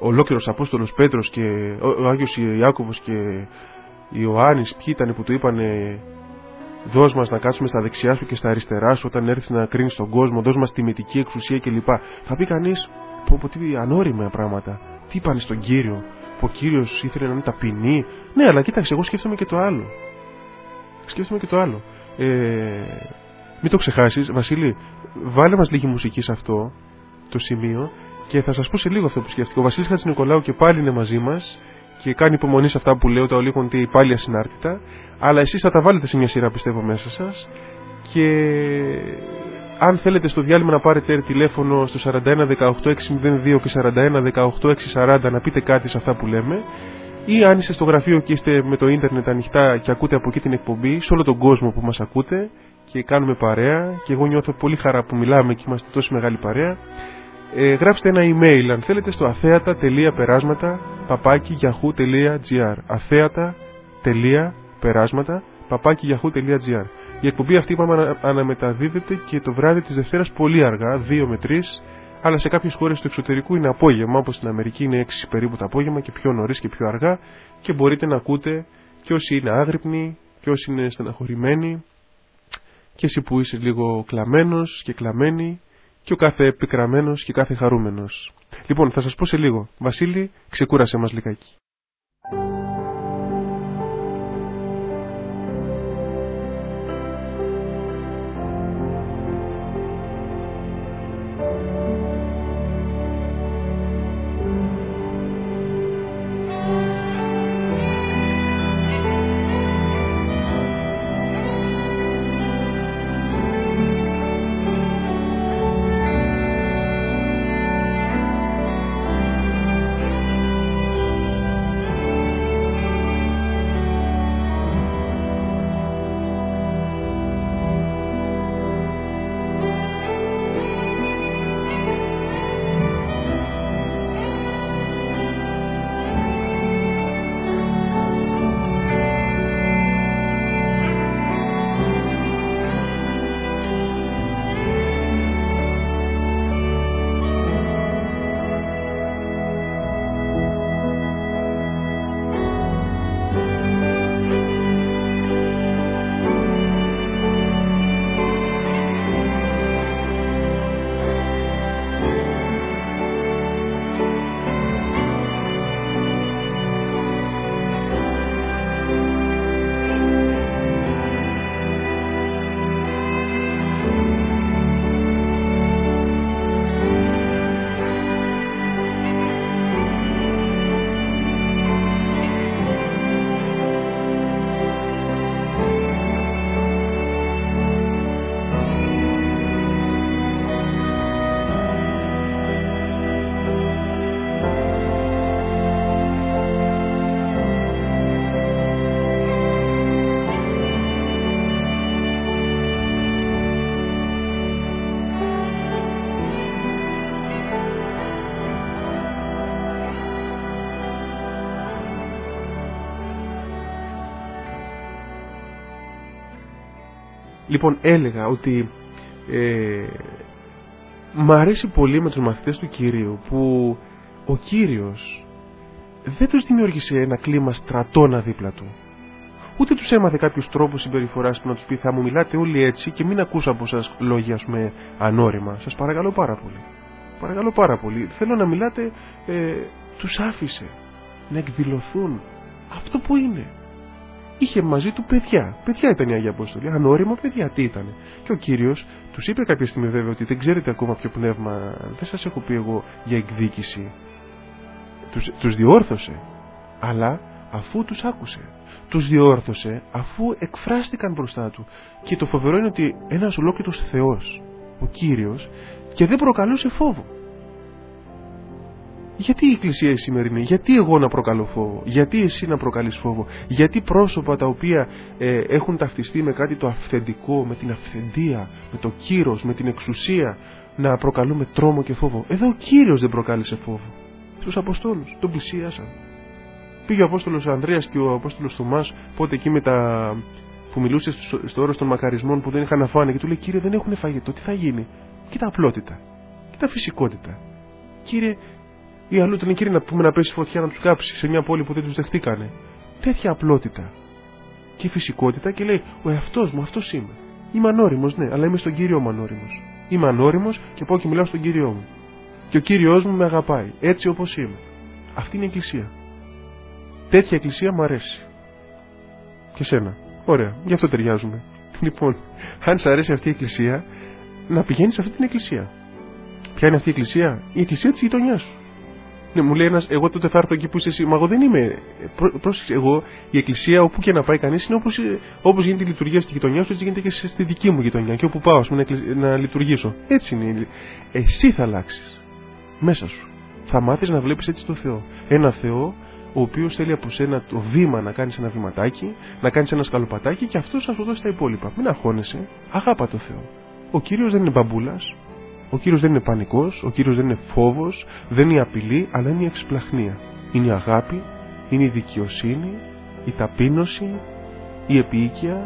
ολόκληρος Απόστολος Πέτρος και ο, ο Άγιος Ιάκωβος και Ιωάννης, ποιοι ήταν που του είπανε δώσ' μας να κάτσουμε στα δεξιά σου και στα αριστερά σου όταν έρθεις να κρίνεις τον κόσμο, δώσ' μας τιμητική εξουσία κλπ. Θα πει κανείς, πω, πω τι ανώριμεα πράγματα, τι είπανε στον Κύριο, που ο Κύριος ήθελε να είναι ταπεινή. Ναι, αλλά κοίταξε, εγώ σκέφτομαι και το άλλο. Σκέφτομαι και το άλλο. Ε, μην το ξεχάσεις, Βασίλη, βάλε μας λίγη μουσική σε αυτό το σημείο και θα σας πω σε λίγο αυτό που σκέφτηκα. Ο Βασίλης Χατζηνικολάου και πάλι είναι μαζί μας και κάνει υπομονή σε αυτά που λέω, τα ολίγονται πάλι ασυνάρτητα, αλλά εσείς θα τα βάλετε σε μια σειρά, πιστεύω, μέσα σας. Και αν θέλετε στο διάλειμμα να πάρετε τηλέφωνο στο σαράντα ένα δεκαοκτώ εξακόσια δύο και σαράντα ένα δεκαοκτώ εξακόσια σαράντα να πείτε κάτι σε αυτά που λέμε, ή αν είστε στο γραφείο και είστε με το ίντερνετ ανοιχτά και ακούτε από εκεί την εκπομπή, σε όλο τον κόσμο που μας ακούτε και κάνουμε παρέα, και εγώ νιώθω πολύ χαρά που μιλάμε και είμαστε τόσο μεγάλη παρέα. Ε, γράψτε ένα email αν θέλετε στο αθέατα τελεία περάσματα παπάκι γιαχού τελεία τζι άρ αθέατα τελεία περάσματα παπάκι γιαχού τελεία τζι άρ. Η εκπομπή αυτή είπαμε ανα, αναμεταδίδεται και το βράδυ της Δευτέρας πολύ αργά, δύο με τρεις, αλλά σε κάποιες χώρες του εξωτερικού είναι απόγευμα, όπως στην Αμερική είναι έξι περίπου το απόγευμα και πιο νωρίς και πιο αργά, και μπορείτε να ακούτε και όσοι είναι άγρυπνοι και όσοι είναι στεναχωρημένοι και εσύ που είσαι λίγο κλαμμένος και κλαμμένη και ο κάθε πικραμένος και κάθε χαρούμενος. Λοιπόν, θα σας πω σε λίγο. Βασίλη, ξεκούρασε μας λιγάκι. Λοιπόν, έλεγα ότι ε, μ' αρέσει πολύ με τους μαθητές του Κυρίου που ο Κύριος δεν τους δημιούργησε ένα κλίμα στρατόνα δίπλα του. Ούτε τους έμαθε κάποιους τρόπους συμπεριφοράς που να τους πει θα μου μιλάτε όλοι έτσι και μην ακούσω από σας λόγια, ας πούμε, ανώρημα. Σας παρακαλώ πάρα πολύ. Παρακαλώ πάρα πολύ. Θέλω να μιλάτε, ε, τους άφησε να εκδηλωθούν αυτό που είναι. Είχε μαζί του παιδιά. Παιδιά ήταν οι Άγιοι Απόστολοι. Ανώριμο παιδιά τι ήταν. Και ο Κύριος τους είπε κάποια στιγμή βέβαια ότι δεν ξέρετε ακόμα ποιο πνεύμα, δεν σας έχω πει εγώ για εκδίκηση. Τους, τους διόρθωσε. Αλλά αφού τους άκουσε. Τους διόρθωσε αφού εκφράστηκαν μπροστά του. Και το φοβερό είναι ότι ένας ολόκληρος Θεός, ο Κύριος, και δεν προκαλούσε φόβο. Γιατί η Εκκλησία η σημερινή, γιατί εγώ να προκαλώ φόβο, γιατί εσύ να προκαλείς φόβο, γιατί πρόσωπα τα οποία ε, έχουν ταυτιστεί με κάτι το αυθεντικό, με την αυθεντία, με το κύρος, με την εξουσία, να προκαλούμε τρόμο και φόβο. Εδώ ο Κύριος δεν προκάλεσε φόβο. Στους Αποστόλους τον πλησίασαν. Πήγε ο Απόστολος Ανδρέας και ο Απόστολος Θωμάς, πότε εκεί με τα... που μιλούσε στο, στο όρος των μακαρισμών που δεν είχαν να φάνε, και του λέει: Κύριε, δεν έχουν φαγητό, τι θα γίνει? Κοίτα απλότητα, κοίτα φυσικότητα. Κύριε, Ή αλλού ήταν κύριε να πούμε να πέσει φωτιά να τους κάψει σε μια πόλη που δεν τους δεχτήκανε. Τέτοια απλότητα και φυσικότητα και λέει: ο εαυτός μου, αυτός είμαι. Είμαι ανώριμος, ναι, αλλά είμαι στον Κύριο μου ανώριμος. Είμαι ανώριμος και πάω και μιλάω στον Κύριό μου. Και ο Κύριος μου με αγαπάει, έτσι όπως είμαι. Αυτή είναι η Εκκλησία. Τέτοια Εκκλησία μου αρέσει. Και σένα. Ωραία, γι' αυτό ταιριάζουμε. Λοιπόν, αν σ' αρέσει αυτή η Εκκλησία, να πηγαίνεις σε αυτή την Εκκλησία. Ποια είναι αυτή η Εκκλησία? Η Εκκλησία της γειτονιάς σου. Ναι, μου λέει ένας, εγώ τότε θα έρθω εκεί που είσαι εσύ. Μα εγώ δεν είμαι. Πρό, πρόσεξε, εγώ, η Εκκλησία όπου και να πάει κανείς είναι όπως, όπως γίνεται η λειτουργία στη γειτονιά σου, έτσι γίνεται και στη δική μου γειτονιά. Και όπου πάω, ας πούμε, να, να λειτουργήσω. Έτσι είναι. Εσύ θα αλλάξεις. Μέσα σου. Θα μάθεις να βλέπεις έτσι το Θεό. Ένα Θεό ο οποίος θέλει από σένα το βήμα να κάνεις ένα βηματάκι, να κάνεις ένα σκαλοπατάκι και αυτός θα σου δώσει τα υπόλοιπα. Μην αγχώνεσαι. Αγάπα το Θεό. Ο Κύριος δεν είναι μπαμπούλας. Ο Κύριος δεν είναι πανικός, ο Κύριος δεν είναι φόβος, δεν είναι η απειλή, αλλά είναι η εξπλαχνία. Είναι η αγάπη, είναι η δικαιοσύνη, η ταπείνωση, η επίοικια,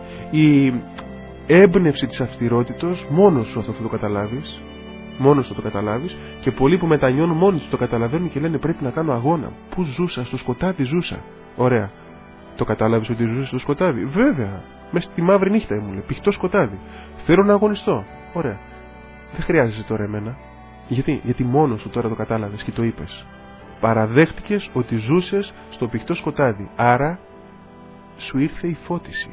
η έμπνευση της αυστηρότητος. Μόνος σου αυτό θα το καταλάβεις. Μόνος σου το καταλάβεις. Και πολλοί που μετανιώνουν μόνοι του το καταλαβαίνουν και λένε: πρέπει να κάνω αγώνα. Πού ζούσα? Στο σκοτάδι ζούσα. Ωραία. Το κατάλαβες ότι ζούσε στο σκοτάδι? Βέβαια. Μέσα στη μαύρη νύχτα ήμουν. Πηχτό σκοτάδι. Θέλω να αγωνιστώ. Ωραία. Δεν χρειάζεσαι τώρα εμένα. Γιατί, Γιατί μόνος σου τώρα το κατάλαβες και το είπες. Παραδέχτηκες ότι ζούσες στο πηχτό σκοτάδι. Άρα σου ήρθε η φώτιση.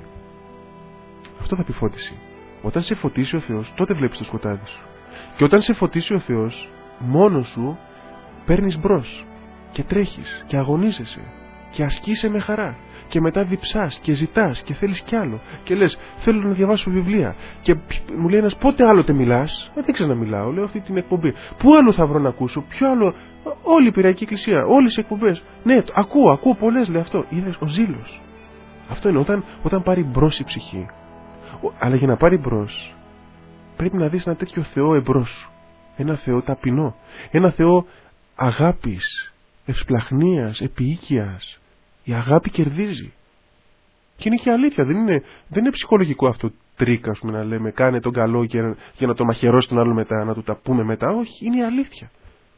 Αυτό θα πει φώτιση. Όταν σε φωτίσει ο Θεός, τότε βλέπεις το σκοτάδι σου. Και όταν σε φωτίσει ο Θεός, μόνος σου παίρνεις μπρος και τρέχεις και αγωνίζεσαι και ασκείσαι με χαρά. Και μετά διψάς και ζητάς και θέλεις κι άλλο. Και λες: θέλω να διαβάσω βιβλία. Και μου λέει ένας: πότε άλλοτε μιλάς? Ε, δεν ξέρω να μιλάω. Λέω αυτή την εκπομπή. Πού άλλο θα βρω να ακούσω? Ποιο άλλο? Όλη η Πειραϊκή Εκκλησία, όλες οι εκπομπές. Ναι, ακούω, ακούω πολλές, λέει αυτό. Είδες, ο ζήλος. Αυτό είναι όταν, όταν πάρει μπρος η ψυχή. Αλλά για να πάρει μπρος, πρέπει να δεις ένα τέτοιο Θεό εμπρός σου. Ένα Θεό ταπεινό. Ένα Θεό αγάπης, ευσπλαχνίας, επίοικιας. Η αγάπη κερδίζει. Και είναι και αλήθεια. Δεν είναι, δεν είναι ψυχολογικό αυτό τρίκα, ας πούμε, να λέμε κάνε τον καλό για, για να το μαχαιρώσει τον άλλο μετά, να του τα πούμε μετά. Όχι, είναι αλήθεια.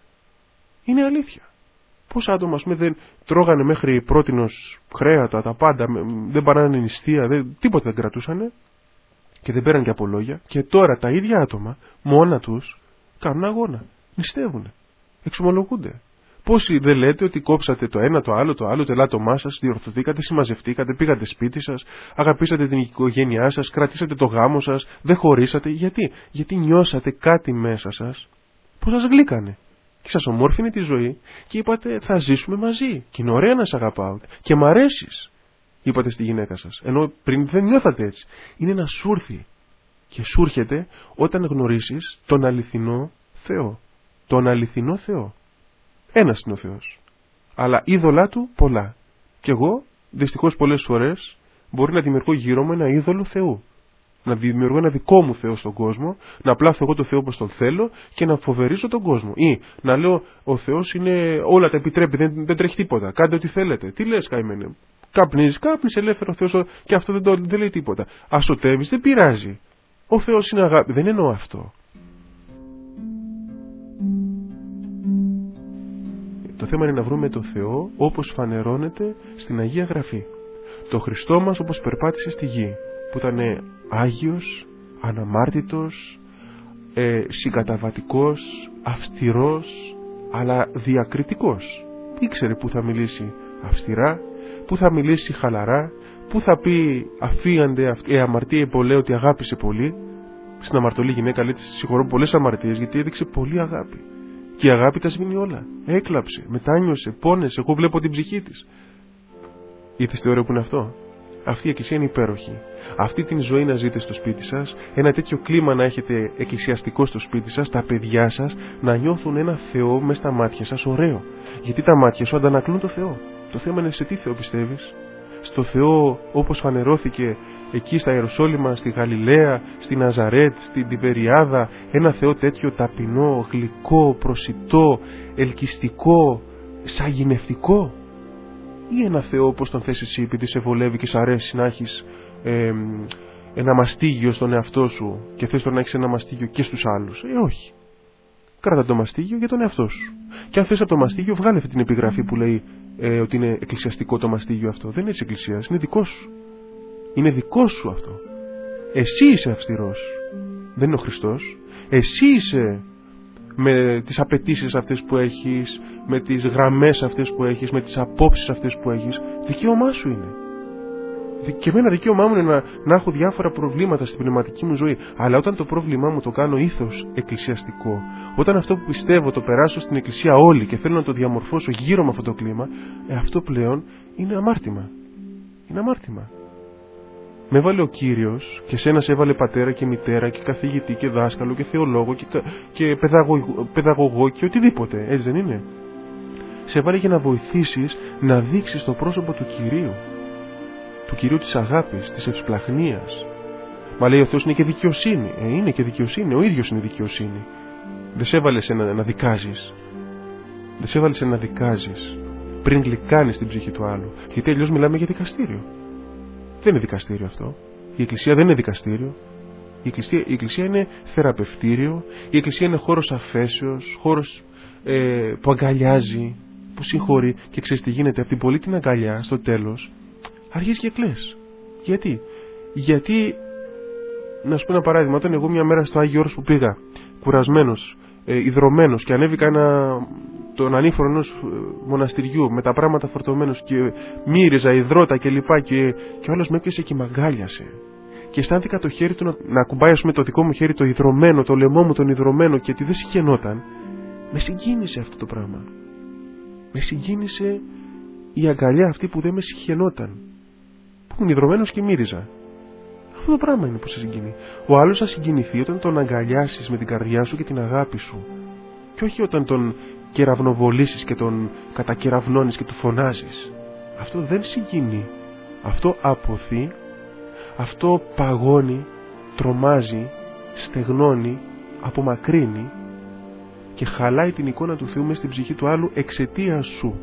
Είναι αλήθεια. Πόσα άτομα, ας πούμε, δεν τρώγανε μέχρι πρότινος χρέατα, τα πάντα, δεν παράνε νηστεία, δεν, τίποτα δεν κρατούσανε και δεν πέραν και από λόγια. Και τώρα τα ίδια άτομα, μόνα τους, κάνουν αγώνα. Νηστεύουν. Εξομολογούνται. Πόσοι δεν λέτε ότι κόψατε το ένα, το άλλο, το άλλο, το ελάττωμά σας, διορθωθήκατε, συμμαζευτήκατε, πήγατε σπίτι σας, αγαπήσατε την οικογένειά σας, κρατήσατε το γάμο σας, δεν χωρίσατε. Γιατί? Γιατί νιώσατε κάτι μέσα σας που σας γλύκανε. Και σας ομόρφινε τη ζωή και είπατε: θα ζήσουμε μαζί. Και είναι ωραία να σε αγαπάω. Και μ' αρέσεις, είπατε στη γυναίκα σας. Ενώ πριν δεν νιώθατε έτσι. Είναι να σου έρθει. Και σου έρχεται όταν γνωρίσεις τον αληθινό Θεό. Τον αληθινό Θεό. Ένας είναι ο Θεός. Αλλά είδωλά του πολλά. Και εγώ, δυστυχώς πολλές φορές, μπορεί να δημιουργώ γύρω μου ένα είδωλο Θεού. Να δημιουργώ ένα δικό μου Θεό στον κόσμο, να πλάθω εγώ το Θεό όπως τον θέλω και να φοβερίζω τον κόσμο. Ή να λέω: ο Θεός είναι, όλα τα επιτρέπει, δεν, δεν τρέχει τίποτα. Κάντε ό,τι θέλετε. Τι λες, καημένε? Καπνίζεις, κάπνισε ελεύθερο Θεός και αυτό δεν, το, δεν λέει τίποτα. Ασωτεύεις, δεν πειράζει. Ο Θεός είναι αγάπη. Δεν εννοώ αυτό. Το θέμα είναι να βρούμε το Θεό όπως φανερώνεται στην Αγία Γραφή. Το Χριστό μας όπως περπάτησε στη γη, που ήταν Άγιος, αναμάρτητος, ε, συγκαταβατικός, αυστηρός, αλλά διακριτικός. Ήξερε που θα μιλήσει αυστηρά, που θα μιλήσει χαλαρά, που θα πει αφίαντε ε, αμαρτία πολλέ ότι αγάπησε πολύ. Στην αμαρτωλή γυναίκα λέει: συγχωρώ πολλές αμαρτίες γιατί έδειξε πολύ αγάπη. Και η αγάπη τα σβήνει όλα. Έκλαψε, μετάνιωσε, πόνεσε. Εγώ βλέπω την ψυχή της. Είδες τι ωραίο που είναι αυτό? Αυτή η εκκλησία είναι υπέροχη. Αυτή την ζωή να ζείτε στο σπίτι σας, ένα τέτοιο κλίμα να έχετε εκκλησιαστικό στο σπίτι σας, τα παιδιά σας να νιώθουν ένα Θεό μέσα στα μάτια σας, ωραίο. Γιατί τα μάτια σου αντανακλούν το Θεό. Το θέμα είναι σε τι Θεό πιστεύεις? Στο Θεό όπως φανερώθηκε εκεί στα Ιεροσόλυμα, στη Γαλιλαία, στη Ναζαρέτ, στην Τιβεριάδα, ένα Θεό τέτοιο ταπεινό, γλυκό, προσιτό, ελκυστικό, σαγηνευτικό? Ή ένα Θεό όπως τον θες εσύ, επειδή σε βολεύει και σ' αρέσει να έχεις ε, ένα μαστίγιο στον εαυτό σου και θες τώρα να έχεις ένα μαστίγιο και στους άλλους? Ε, όχι. Κράτα το μαστίγιο για τον εαυτό σου. Και αν θες από το μαστίγιο, βγάλε αυτή την επιγραφή που λέει ε, ότι είναι εκκλησιαστικό το μαστίγιο αυτό. Δεν είναι της εκκλησίας, είναι δικό σου. Είναι δικό σου αυτό. Εσύ είσαι αυστηρός. Δεν είναι ο Χριστός. Εσύ είσαι με τις απαιτήσεις αυτές που έχεις, με τις γραμμές αυτές που έχεις, με τις απόψεις αυτές που έχεις. Δικαίωμά σου είναι. Και εμένα δικαίωμά μου είναι να, να έχω διάφορα προβλήματα στην πνευματική μου ζωή. Αλλά όταν το πρόβλημά μου το κάνω ήθος εκκλησιαστικό, όταν αυτό που πιστεύω το περάσω στην εκκλησία όλη και θέλω να το διαμορφώσω γύρω με αυτό το κλίμα, ε, αυτό πλέον είναι αμάρτημα. Είναι αμάρτημα. Με έβαλε ο Κύριος και σένα σε έβαλε πατέρα και μητέρα και καθηγητή και δάσκαλο και θεολόγο και, και παιδαγωγό, παιδαγωγό και οτιδήποτε. Έτσι δεν είναι? Σε έβαλε για να βοηθήσεις να δείξεις το πρόσωπο του Κυρίου. Του Κυρίου της αγάπης, της ευσπλαχνίας. Μα λέει ο Θεός είναι και δικαιοσύνη. Ε, είναι και δικαιοσύνη. Ο ίδιος είναι δικαιοσύνη. Δεν σε έβαλε σε να, να δικάζεις. Δεν σε έβαλε σε να δικάζεις πριν γλυκάνεις την ψυχή του άλλου. Γιατί αλλιώς μιλάμε για δικαστήριο. Δεν είναι δικαστήριο αυτό. Η Εκκλησία δεν είναι δικαστήριο. Η Εκκλησία, η Εκκλησία είναι θεραπευτήριο. Η Εκκλησία είναι χώρος αφέσεως, χώρος ε, που αγκαλιάζει, που συγχωρεί. Και ξέρεις τι γίνεται? Από την πολύ την αγκαλιά στο τέλος αρχίζεις και κλαις. Γιατί? Γιατί, να σου πω ένα παράδειγμα, όταν εγώ μια μέρα στο Άγιο Όρος που πήγα, κουρασμένος, ε, ιδρωμένος και ανέβηκα ένα, τον ανήφορο ενός μοναστηριού με τα πράγματα φορτωμένος και μύριζα υδρότα και λοιπά και, και ο άλλος με έπιασε και μ' αγκάλιασε. Και αισθάνθηκα το χέρι του να, να ακουμπάει, ας πούμε, το δικό μου χέρι το υδρωμένο, το λαιμό μου τον υδρωμένο και ότι δεν συγχαινόταν. Με συγκίνησε αυτό το πράγμα. Με συγκίνησε η αγκαλιά αυτή που δεν με συγχαινόταν. Που ήμουν υδρωμένος και μύριζα. Αυτό το πράγμα είναι που σε συγκινεί. Ο άλλος θα συγκινηθεί όταν τον αγκαλιάσεις με την καρδιά σου και την αγάπη σου. Και όχι όταν τον κεραυνοβολήσεις και τον κατακεραυνώνεις και του φωνάζεις. Αυτό δεν συγκινεί. Αυτό αποθεί. Αυτό παγώνει, τρομάζει, στεγνώνει, απομακρύνει και χαλάει την εικόνα του Θεού μέσα στην ψυχή του άλλου εξαιτίας σου.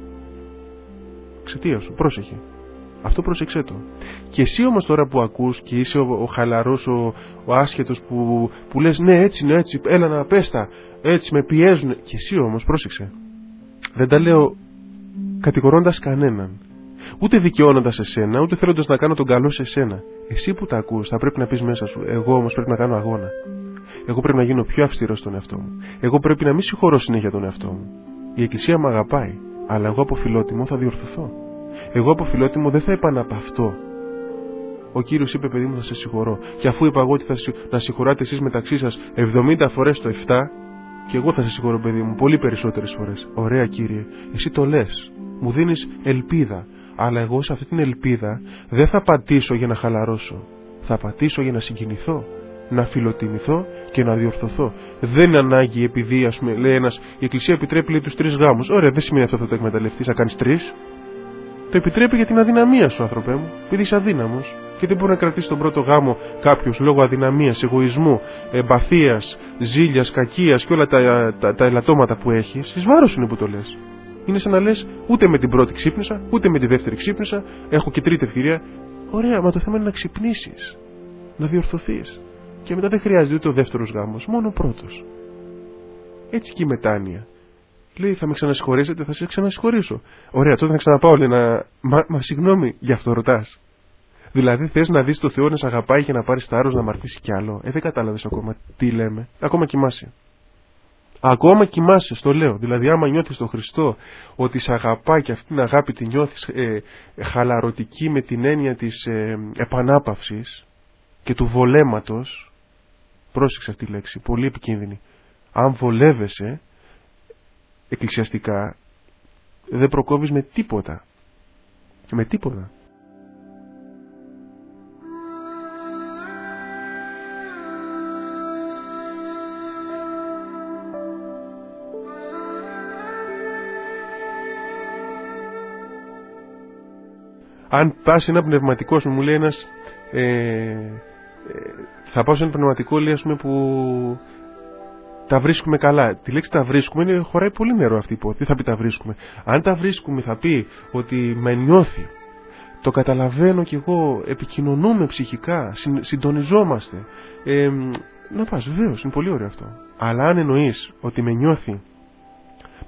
Εξαιτίας σου. Πρόσεχε. Αυτό πρόσεξέ το. Και εσύ όμως τώρα που ακούς και είσαι ο, ο χαλαρός, ο, ο άσχετος που, που λες ναι έτσι είναι έτσι, έλα να πέστα, έτσι με πιέζουν. Και εσύ όμως πρόσεξε. Δεν τα λέω κατηγορώντας κανέναν. Ούτε δικαιώνοντας εσένα, ούτε θέλοντας να κάνω τον καλό σε εσένα. Εσύ που τα ακούς θα πρέπει να πεις μέσα σου, εγώ όμως πρέπει να κάνω αγώνα. Εγώ πρέπει να γίνω πιο αυστηρός στον εαυτό μου. Εγώ πρέπει να μην συγχωρώ συνέχεια τον εαυτό μου. Η Εκκλησία με αγαπάει, αλλά εγώ από φιλότιμο θα διορθωθώ. Εγώ από φιλότιμο δεν θα επαναπαυτώ. Ο Κύριος είπε, παιδί μου, θα σε συγχωρώ. Και αφού είπα εγώ ότι θα να συγχωράτε εσείς μεταξύ σας εβδομήντα φορές το επτά, και εγώ θα σε συγχωρώ, παιδί μου, πολύ περισσότερες φορές. Ωραία, Κύριε, εσύ το λες. Μου δίνεις ελπίδα. Αλλά εγώ σε αυτή την ελπίδα δεν θα πατήσω για να χαλαρώσω. Θα πατήσω για να συγκινηθώ, να φιλοτιμηθώ και να διορθωθώ. Δεν είναι ανάγκη επειδή, ας πούμε, λέει ένας, η Εκκλησία επιτρέπει, λέει, τους τρεις γάμους. Ωραία, δεν σημαίνει αυτό θα το εκμεταλλευτείς, θα κάνεις τρεις. Το επιτρέπει για την αδυναμία σου, άνθρωπέ μου, επειδή είσαι αδύναμος. Και δεν μπορεί να κρατήσει τον πρώτο γάμο κάποιος λόγω αδυναμίας, εγωισμού, εμπαθίας, ζήλιας, κακίας και όλα τα, τα, τα ελαττώματα που έχεις. Εις βάρος είναι που το λες. Είναι σαν να λες, ούτε με την πρώτη ξύπνησα, ούτε με τη δεύτερη ξύπνησα, έχω και τρίτη ευκαιρία. Ωραία, μα το θέμα είναι να ξυπνήσεις, να διορθωθείς. Και μετά δεν χρειάζεται ούτε ο δεύτερος γάμος, μόνο ο πρώτος. Έτσι και η μετάνοια. Λέει, θα με ξανασυγχωρήσετε, θα σε ξανασυγχωρήσω. Ωραία, τότε θα ξαναπάω, λέει, να. Μα, μα συγγνώμη, γι' αυτό ρωτάς. Δηλαδή, θες να δεις το Θεό να σε αγαπάει και να πάρεις θάρρος να αμαρτήσεις κι άλλο. Ε, δεν κατάλαβες ακόμα τι λέμε. Ακόμα κοιμάσαι. Ακόμα κοιμάσαι, στο λέω. Δηλαδή, άμα νιώθεις τον Χριστό ότι σε αγαπάει και αυτή την αγάπη τη νιώθεις ε, ε, χαλαρωτική με την έννοια της ε, επανάπαυσης και του βολέματος. Πρόσεξε αυτή τη λέξη, πολύ επικίνδυνη. Αν βολεύεσαι εκκλησιαστικά, δεν προκόβεις με τίποτα. Με τίποτα. Αν πας σε ένα πνευματικό, μου λέει ένας, ε, ε, θα πάω σε ένα πνευματικό, λέει, ας πούμε, που τα βρίσκουμε καλά. Τη λέξη τα βρίσκουμε είναι, χωράει πολύ νερό αυτή η υπόθεση. Τι θα πει τα βρίσκουμε? Αν τα βρίσκουμε, θα πει ότι με νιώθει, το καταλαβαίνω κι εγώ, επικοινωνούμε ψυχικά, συντονιζόμαστε. Ε, να πας, βεβαίως, είναι πολύ ωραίο αυτό. Αλλά αν εννοείς ότι με νιώθει,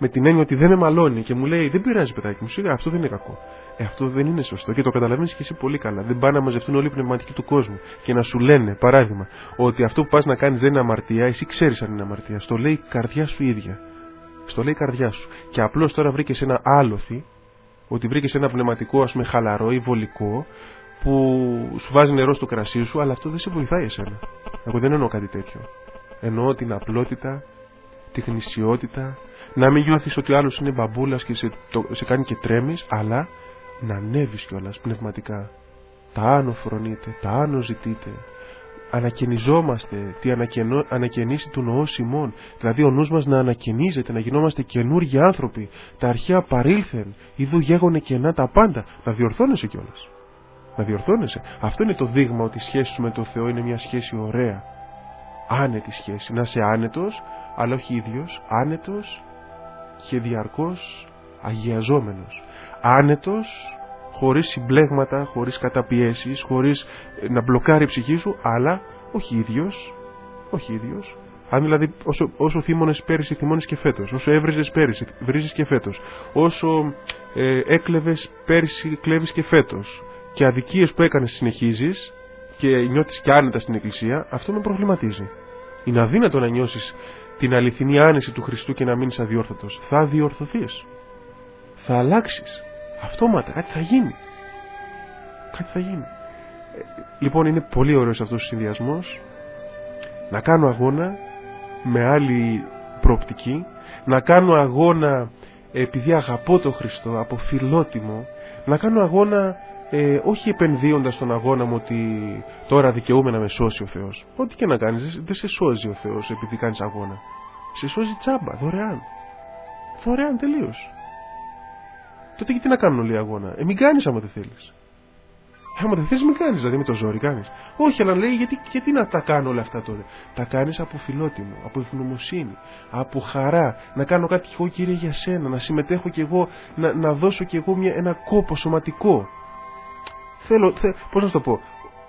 με την έννοια ότι δεν με μαλώνει και μου λέει δεν πειράζει παιδάκι μου, σιγά, αυτό δεν είναι κακό. Ε, αυτό δεν είναι σωστό και το καταλαβαίνεις και εσύ πολύ καλά. Δεν πάνε να μαζευτούν όλοι οι πνευματικοί του κόσμου και να σου λένε, παράδειγμα, ότι αυτό που πας να κάνεις δεν είναι αμαρτία, εσύ ξέρεις αν είναι αμαρτία. Στο λέει η καρδιά σου ίδια. Στο λέει η καρδιά σου. Και απλώς τώρα βρήκες ένα άλοθη, ότι βρήκες ένα πνευματικό, ας πούμε, χαλαρό ή βολικό, που σου βάζει νερό στο κρασί σου, αλλά αυτό δεν σε βοηθάει εσένα. Εγώ δεν εννοώ κάτι τέτοιο. Εννοώ την απλότητα, τη γνησιότητα, να μην νιώθεις ότι ο άλλος είναι μπαμπούλας και σε, το, σε κάνει και τρέμεις, αλλά να ανέβεις κιόλας πνευματικά. Τα άνω φρονείτε, τα άνω ζητείτε. Ανακαινιζόμαστε, τι ανακαινώ, ανακαινήσει του νοός ημών. Δηλαδή ο νους μας να ανακαινίζεται, να γινόμαστε καινούργιοι άνθρωποι. Τα αρχαία παρήλθεν, ειδού γέγονε κενά τα πάντα. Να διορθώνεσαι κιόλας. Να διορθώνεσαι. Αυτό είναι το δείγμα ότι η σχέση σου με το Θεό είναι μια σχέση ωραία. Άνετη σχέση. Να είσαι άνετος, αλλά όχι ίδιος. Άνετος και διαρκώς αγιαζόμενος. Άνετος, χωρίς συμπλέγματα, χωρίς καταπιέσεις, χωρίς να μπλοκάρει η ψυχή σου, αλλά όχι ίδιος. Όχι ίδιος. Αν δηλαδή όσο, όσο θύμωνες πέρυσι, θυμώνεις και φέτος. Όσο έβριζες πέρυσι, βρίζεις και φέτος. Όσο ε, έκλεβες πέρυσι, κλέβεις και φέτος. Και αδικίες που έκανες συνεχίζεις και νιώθεις και άνετα στην εκκλησία, αυτό με προβληματίζει. Είναι αδύνατο να νιώσεις την αληθινή άνεση του Χριστού και να μείνεις αδιόρθωτος. Θα διορθωθείς. Θα αλλάξεις. Αυτόματα κάτι θα γίνει. Κάτι θα γίνει. Ε, λοιπόν, είναι πολύ ωραίος αυτός ο συνδυασμός. Να κάνω αγώνα με άλλη προοπτική. Να κάνω αγώνα επειδή αγαπώ τον Χριστό, από φιλότιμο. Να κάνω αγώνα ε, όχι επενδύοντας στον αγώνα μου ότι τώρα δικαιούμαι να με σώσει ο Θεός. Ό,τι και να κάνεις, δεν σε σώζει ο Θεός επειδή κάνεις αγώνα. Σε σώζει τσάμπα, δωρεάν. Δωρεάν τελείως. Τότε γιατί να κάνουν όλοι αγώνα. Ε, μην κάνεις άμα δεν θέλεις. Ε, άμα δεν θέλεις μην κάνεις, δηλαδή με το ζόρι κάνεις. Όχι, αλλά λέει γιατί, γιατί να τα κάνω όλα αυτά τώρα. Τα κάνεις από φιλότιμο, από ευγνωμοσύνη, από χαρά. Να κάνω κάτι κι εγώ, Κύριε, για σένα. Να συμμετέχω κι εγώ, να, να δώσω κι εγώ μια, ένα κόπο σωματικό. Θέλω, θε, πώς να σου το πω.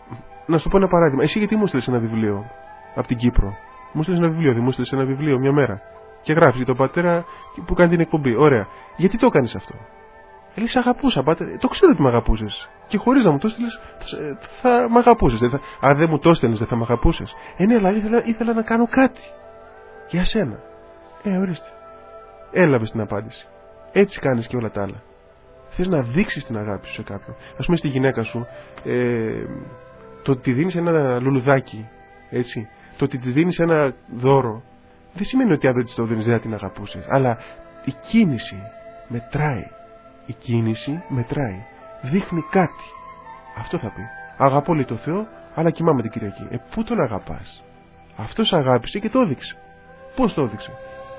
Να σου πω ένα παράδειγμα. Εσύ γιατί μου στείλες ένα βιβλίο από την Κύπρο. Μου στείλες ένα βιβλίο, δεν μου στείλες ένα βιβλίο μια μέρα. Και γράφεις για τον πατέρα που κάνει την εκπομπή. Ωραία. Γιατί το έκανες αυτό. Λέει, σ' αγαπούσα, πάτε. Το ξέρω ότι με αγαπούσες. Και χωρίς να μου το στείλες, θα, θα με αγαπούσες. Θα... Αν δεν μου το στέλνες, δεν θα με αγαπούσες. Ε, ναι, αλλά ήθελα, ήθελα να κάνω κάτι. Για σένα. Ε, ορίστε. Έλαβες την απάντηση. Έτσι κάνεις και όλα τα άλλα. Θες να δείξεις την αγάπη σου σε κάποιον. Ας πούμε στη γυναίκα σου, ε, το ότι τη δίνεις ένα λουλουδάκι, έτσι. Το ότι της δίνεις ένα δώρο, δεν σημαίνει ότι αν δεν της το δίνεις δεν θα την αγαπούσες. Αλλά η κίνηση μετράει. Η κίνηση μετράει. Δείχνει κάτι. Αυτό θα πει. Αγαπώ λέει το Θεό, αλλά κοιμάμαι την Κυριακή. Ε, πού τον αγαπάς. Αυτός αγάπησε και το έδειξε. Πώς το έδειξε.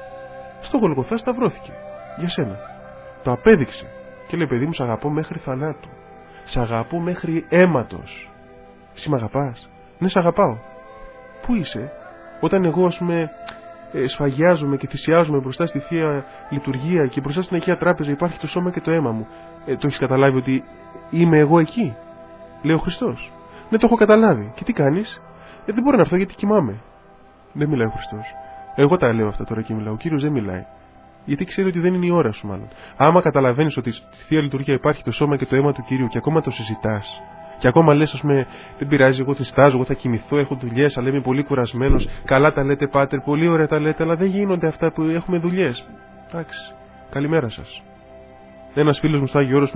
Στο Γολγοθά σταυρώθηκε. Για σένα. Το απέδειξε. Και λέει, παιδί μου, σ' αγαπώ μέχρι θανάτου. Σ' αγαπώ μέχρι αίματος. Εσύ μ' αγαπάς. Ναι, σ' αγαπάω. Πού είσαι. Όταν εγώ, ας πούμε, σφαγιάζομαι και θυσιάζομαι μπροστά στη Θεία Λειτουργία και μπροστά στην Αγία Τράπεζα υπάρχει το σώμα και το αίμα μου. Ε, το έχεις καταλάβει ότι είμαι εγώ εκεί. Λέει ο Χριστός. Ναι, το έχω καταλάβει. Και τι κάνεις. Ε, δεν μπορεί να αυτό γιατί κοιμάμαι. Δεν μιλάει ο Χριστός. Εγώ τα λέω αυτά τώρα και μιλάω. Ο Κύριος δεν μιλάει. Γιατί ξέρει ότι δεν είναι η ώρα σου, μάλλον. Άμα καταλαβαίνεις ότι στη Θεία Λειτουργία υπάρχει το σώμα και το αίμα του Κυρίου και ακόμα το συζητάς. Και ακόμα λες, ας πούμε, δεν πειράζει, εγώ την στάζω, εγώ θα κοιμηθώ, έχω δουλειές, αλλά είμαι πολύ κουρασμένος. Καλά τα λέτε, πάτερ, πολύ ωραία τα λέτε, αλλά δεν γίνονται αυτά που έχουμε δουλειές. Εντάξει, καλημέρα σας. Ένας φίλος μου στο Άγιο Όρος,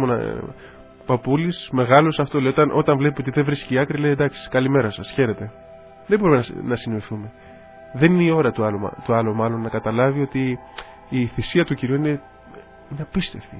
παππούλης, μεγάλος, αυτό λέει, όταν, όταν βλέπει ότι δεν βρίσκει άκρη, λέει εντάξει, καλημέρα σας, χαίρετε. Δεν μπορούμε να, να συνοηθούμε. Δεν είναι η ώρα του άλλου, του άλλου, μάλλον, να καταλάβει ότι η θυσία του Κυρίου είναι, είναι απίστευτη.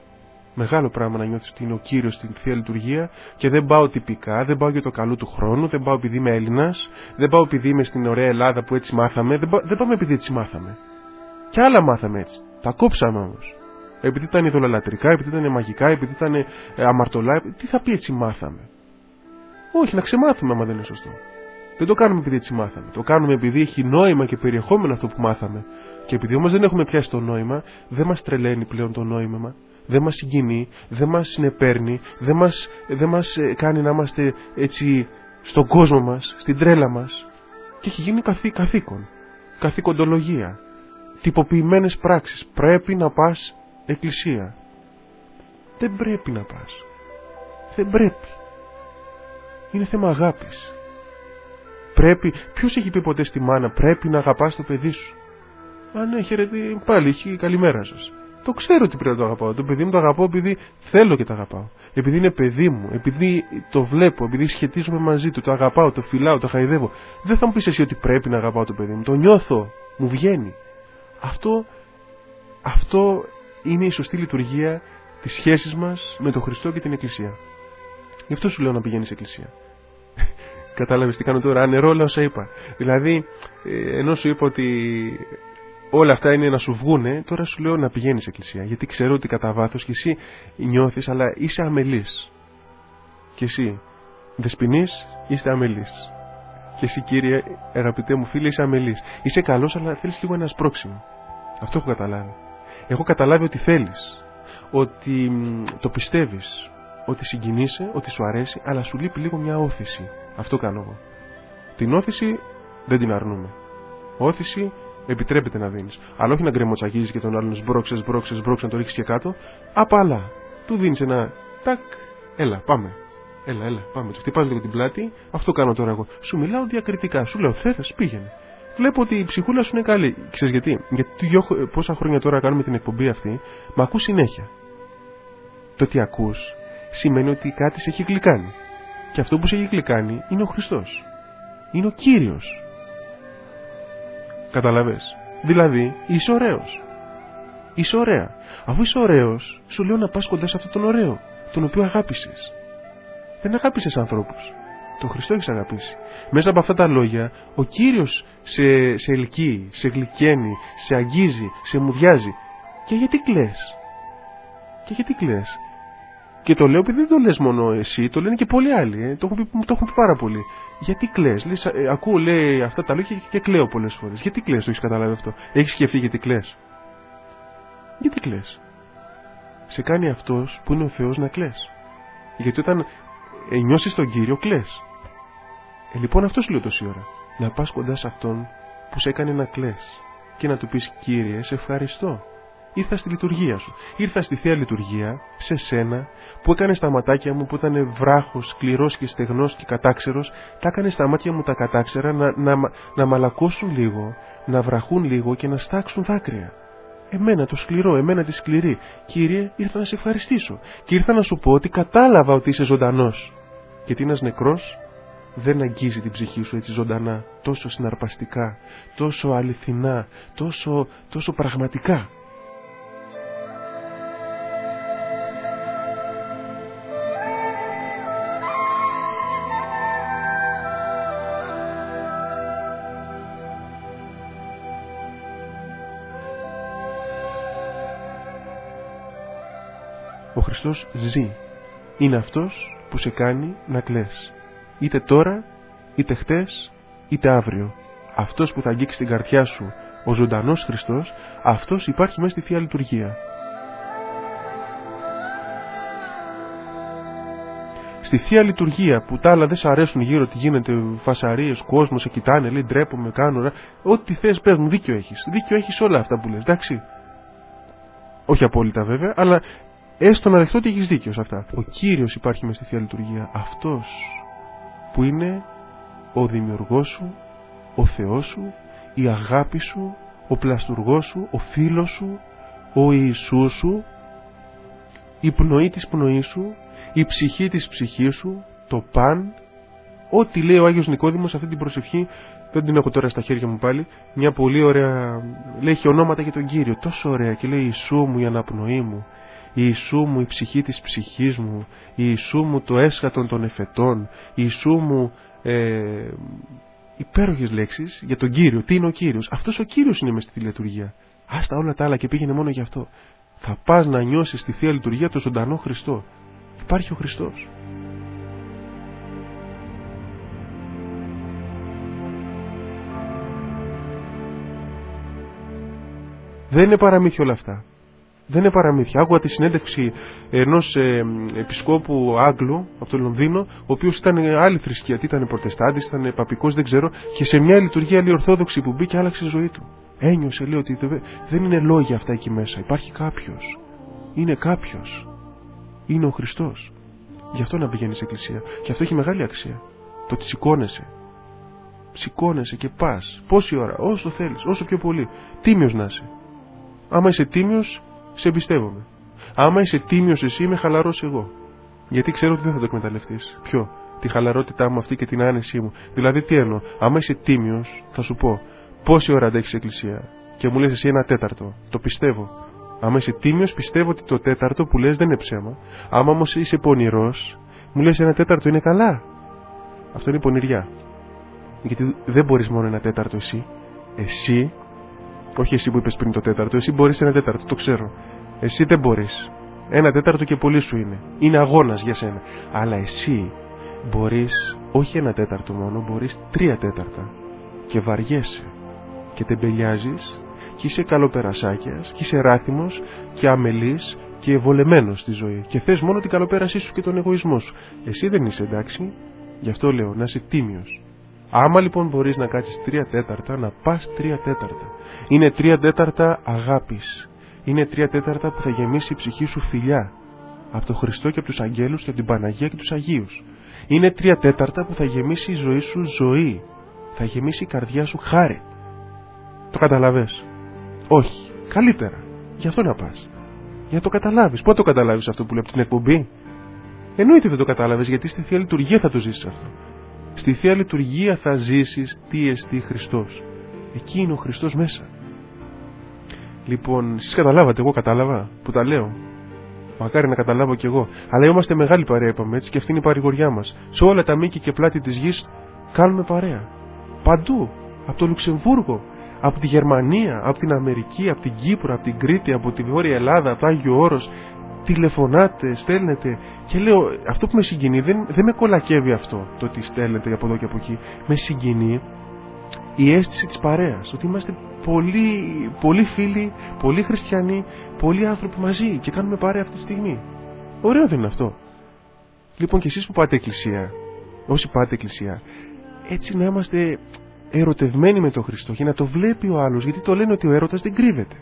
Μεγάλο πράγμα να νιώθεις ότι είναι ο Κύριος στην Θεία Λειτουργία και δεν πάω τυπικά, δεν πάω για το καλό του χρόνου, δεν πάω επειδή είμαι Έλληνας, δεν πάω επειδή είμαι στην ωραία Ελλάδα που έτσι μάθαμε, δεν, πά, δεν πάμε επειδή έτσι μάθαμε. Κι άλλα μάθαμε έτσι. Τα κόψαμε όμως. Επειδή ήταν ειδωλολατρικά, επειδή ήταν μαγικά, επειδή ήταν ε, αμαρτωλά, τι θα πει έτσι μάθαμε. Όχι, να ξεμάθουμε άμα δεν είναι σωστό. Δεν το κάνουμε επειδή έτσι μάθαμε. Το κάνουμε επειδή έχει νόημα και περιεχόμενο αυτό που μάθαμε. Και επειδή όμως δεν έχουμε πιάσει το νόημα, δεν μας τρελαίνει πλέον το νόημα. Δεν μας συγκινεί, δεν μας συνεπέρνει, δεν μας, δεν μας κάνει να είμαστε έτσι στον κόσμο μας, στην τρέλα μας. Και έχει γίνει καθή, καθήκον, καθηκοντολογία. τυποποιημένες πράξεις. Πρέπει να πας εκκλησία. Δεν πρέπει να πας. Δεν πρέπει. Είναι θέμα αγάπης. Πρέπει, ποιος έχει πει ποτέ στη μάνα πρέπει να αγαπάς το παιδί σου? Α, ναι, χαίρετε, πάλι έχει καλημέρα σας. Το ξέρω ότι πρέπει να το αγαπάω. Το παιδί μου το αγαπάω επειδή θέλω και το αγαπάω. Επειδή είναι παιδί μου, επειδή το βλέπω, επειδή σχετίζομαι μαζί του, το αγαπάω, το φιλάω, το χαϊδεύω. Δεν θα μου πεις εσύ ότι πρέπει να αγαπάω το παιδί μου. Το νιώθω, μου βγαίνει. Αυτό, αυτό είναι η σωστή λειτουργία της σχέσης μας με τον Χριστό και την Εκκλησία. Γι' αυτό σου λέω να πηγαίνεις εκκλησία. Κατάλαβες τι κάνω τώρα? Ανερόλα όσα είπα. Δηλαδή, ενώ σου είπα ότι όλα αυτά είναι να σου βγούνε, τώρα σου λέω να πηγαίνεις εκκλησία. Γιατί ξέρω ότι κατά βάθος και εσύ νιώθεις, αλλά είσαι αμελής. Και εσύ, δεσποινής, είστε αμελής. Και εσύ, κύριε, αγαπητέ μου φίλε, είσαι αμελής. Είσαι καλός, αλλά θέλεις λίγο ένα σπρώξιμο. Αυτό έχω καταλάβει. Έχω καταλάβει ότι θέλεις, ότι το πιστεύεις, ότι συγκινείσαι, ότι σου αρέσει, αλλά σου λείπει λίγο μια όθηση. Αυτό κάνω εγώ. Την όθηση δεν την αρνούμε. Όθηση επιτρέπεται να δίνεις. Αλλά όχι να γκρεμοτσαγίζεις και τον άλλον σμπρώξε, σμπρώξε, σμπρώξε, να το ρίξεις και κάτω. Απαλά. Του δίνεις ένα τάκ. Έλα, πάμε. Έλα, έλα, πάμε. Του χτυπάς λίγο την πλάτη. Αυτό κάνω τώρα εγώ. Σου μιλάω διακριτικά. Σου λέω, θες, πήγαινε. Βλέπω ότι η ψυχούλα σου είναι καλή. Ξέρεις γιατί? Γιατί πόσα χρόνια τώρα κάνουμε την εκπομπή αυτή, μ' ακούς συνέχεια. Το ότι ακούς σημαίνει ότι κάτι σε έχει γλυκάνει. Και αυτό που σε έχει γλυκάνει είναι ο Χριστός. Είναι ο Κύριος. Καταλαβες? Δηλαδή, είσαι ωραίος. Είσαι ωραία. Αφού είσαι ωραίος, σου λέω να πας κοντά σε αυτόν τον ωραίο, τον οποίο αγάπησες. Δεν αγάπησες ανθρώπους. Τον Χριστό έχεις αγαπήσει. Μέσα από αυτά τα λόγια, ο Κύριος σε, σε ελκύει, σε γλυκαίνει, σε αγγίζει, σε μουδιάζει. Και γιατί κλαις? Και γιατί κλαις? Και το λέω επειδή δεν το λες μόνο εσύ, το λένε και πολλοί άλλοι. Ε. Το έχουν πει, το έχουν πει πάρα πολύ. Γιατί κλαις? Λες, ε, ακούω, λέει αυτά τα λόγια και, και κλαίω πολλές φορές. Γιατί κλαις? Το έχεις καταλάβει αυτό? Έχεις σκεφτεί γιατί κλαις? Γιατί κλαις? Σε κάνει αυτός που είναι ο Θεός να κλαις. Γιατί όταν ε, νιώσεις τον Κύριο, κλαις. Ε, λοιπόν, αυτό σου λέω τόση ώρα. Να πας κοντά σε αυτόν που σε έκανε να κλαις και να του πεις, Κύριε, σε ευχαριστώ. Ήρθα στη λειτουργία σου. Ήρθα στη Θεία Λειτουργία, σε σένα, που έκανε τα ματάκια μου που ήταν βράχος, σκληρός και στεγνός και κατάξερος, τα έκανε στα μάτια μου τα κατάξερα να, να, να, να μαλακώσουν λίγο, να βραχούν λίγο και να στάξουν δάκρυα. Εμένα το σκληρό, εμένα τη σκληρή. Κύριε, ήρθα να σε ευχαριστήσω. Και ήρθα να σου πω ότι κατάλαβα ότι είσαι ζωντανός. Γιατί ένας νεκρός δεν αγγίζει την ψυχή σου έτσι ζωντανά, τόσο συναρπαστικά, τόσο αληθινά, τόσο, τόσο πραγματικά. Ο Χριστός ζει. Είναι αυτός που σε κάνει να κλαις. Είτε τώρα, είτε χτες, είτε αύριο. Αυτός που θα αγγίξει την καρδιά σου, ο ζωντανός Χριστός, αυτός υπάρχει μέσα στη Θεία Λειτουργία. Στη Θεία Λειτουργία που τα άλλα δεν σ' αρέσουν γύρω, τι γίνεται, φασαρίες, κόσμος, σε κοιτάνε, λέει ντρέπομαι, κάνω, ό,τι θες πες μου, δίκιο έχεις. Δίκιο έχεις όλα αυτά που λες, εντάξει. Όχι απόλυτα βέβαια, αλλά έστω να δεχτώ ότι έχεις δίκιο σε αυτά. Ο Κύριος υπάρχει μες στη Θεία Λειτουργία. Αυτός που είναι ο δημιουργός σου, ο Θεός σου, η αγάπη σου, ο πλαστουργός σου, ο φίλος σου, ο Ιησούς σου, η πνοή της πνοής σου, η ψυχή της ψυχής σου, το παν. Ό,τι λέει ο Άγιος Νικόδημος αυτή την προσευχή, δεν την έχω τώρα στα χέρια μου πάλι, μια πολύ ωραία, λέει, έχει ονόματα για τον Κύριο, τόσο ωραία, και λέει Ιησού μου η αναπνοή μου, Ιησού μου η ψυχή της ψυχής μου, Ιησού μου το έσχατον των εφετών, Ιησού μου ε, υπέροχες λέξεις για τον Κύριο. Τι είναι ο Κύριος? Αυτός ο Κύριος είναι μες στη λειτουργία. Άστα όλα τα άλλα και πήγαινε μόνο γι' αυτό. Θα πας να νιώσεις στη Θεία Λειτουργία το ζωντανό Χριστό. Υπάρχει ο Χριστός. Δεν είναι παραμύθια όλα αυτά. Δεν είναι παραμύθια. Άκουγα τη συνέντευξη ενός ε, επισκόπου Άγγλου από το Λονδίνο, ο οποίος ήταν άλλη θρησκεία, ήταν προτεστάντης, ήταν παπικός, δεν ξέρω, και σε μια λειτουργία άλλη ορθόδοξη που μπήκε άλλαξε η ζωή του. Ένιωσε, λέει, ότι δεν είναι λόγια αυτά εκεί μέσα. Υπάρχει κάποιος. Είναι κάποιος. Είναι ο Χριστός. Γι' αυτό να πηγαίνεις στην εκκλησία. Και αυτό έχει μεγάλη αξία. Το ότι σηκώνεσαι. Σηκώνεσαι και πας. Πόση ώρα, όσο θέλεις, όσο πιο πολύ. Τίμιος να είσαι. Άμα είσαι τίμιος, σε εμπιστεύομαι. Άμα είσαι τίμιος εσύ, είμαι χαλαρός εγώ. Γιατί ξέρω ότι δεν θα το εκμεταλλευτείς. Ποιο? Τη χαλαρότητά μου αυτή και την άνεσή μου. Δηλαδή, τι εννοώ? Άμα είσαι τίμιος, θα σου πω πόση ώρα αντέχεις εκκλησία. Και μου λες εσύ ένα τέταρτο. Το πιστεύω. Άμα είσαι τίμιος, πιστεύω ότι το τέταρτο που λες δεν είναι ψέμα. Άμα όμως είσαι πονηρός, μου λες ένα τέταρτο είναι καλά. Αυτό είναι πονηριά. Γιατί δεν μπορείς μόνο ένα τέταρτο εσύ. Εσύ, όχι εσύ που είπες πριν το τέταρτο, εσύ μπορείς ένα τέταρτο, το ξέρω. Εσύ δεν μπορείς. Ένα τέταρτο και πολύ σου είναι. Είναι αγώνας για σένα. Αλλά εσύ μπορείς, όχι ένα τέταρτο μόνο, μπορείς τρία τέταρτα. Και βαριέσαι. Και τεμπελιάζεις. Και είσαι καλοπερασάκιας. Και είσαι ράθιμος. Και αμελής. Και βολεμένος στη ζωή. Και θες μόνο την καλοπέρασή σου και τον εγωισμό σου. Εσύ δεν είσαι εντάξει. Γι' αυτό λέω να είσαι τίμιος. Άμα λοιπόν μπορείς να κάτσεις τρία τέταρτα, να πας τρία τέταρτα. Είναι τρία τέταρτα αγάπης. Είναι τρία τέταρτα που θα γεμίσει η ψυχή σου φιλιά. Από τον Χριστό και από τους αγγέλους και από την Παναγία και τους Αγίους. Είναι τρία τέταρτα που θα γεμίσει η ζωή σου ζωή. Θα γεμίσει η καρδιά σου χάρη. Το καταλαβες? Όχι. Καλύτερα. Γι' αυτό να πας. Για να το καταλάβεις. Πότε το καταλάβεις αυτό που λέω από την εκπομπή? Εννοείται δεν το κατάλαβες, γιατί στη Θεία Λειτουργία θα το ζήσεις αυτό. Στη Θεία Λειτουργία θα ζήσεις τι εστί Χριστός. Εκεί είναι ο Χριστός μέσα. Λοιπόν, εσείς καταλάβατε, εγώ κατάλαβα που τα λέω. Μακάρι να καταλάβω κι εγώ. Αλλά είμαστε μεγάλη παρέα, είπαμε έτσι, και αυτή είναι η παρηγοριά μας. Σε όλα τα μήκη και πλάτη της γης κάνουμε παρέα. Παντού. Από το Λουξεμβούργο, από τη Γερμανία, από την Αμερική, από την Κύπρο, από την Κρήτη, από τη Βόρεια Ελλάδα, από το Άγιο Όρος. Τηλεφωνάτε, στέλνετε. Και λέω, αυτό που με συγκινεί, δεν, δεν με κολακεύει αυτό το ότι στέλνετε από εδώ και από εκεί. Με συγκινεί η αίσθηση της παρέας. Ότι είμαστε πολλοί, πολλοί φίλοι, πολλοί χριστιανοί, πολλοί άνθρωποι μαζί και κάνουμε παρέα αυτή τη στιγμή. Ωραίο δεν είναι αυτό? Λοιπόν, και εσείς που πάτε εκκλησία, όσοι πάτε εκκλησία, έτσι να είμαστε ερωτευμένοι με τον Χριστό και να το βλέπει ο άλλος, γιατί το λένε ότι ο έρωτας δεν κρύβεται.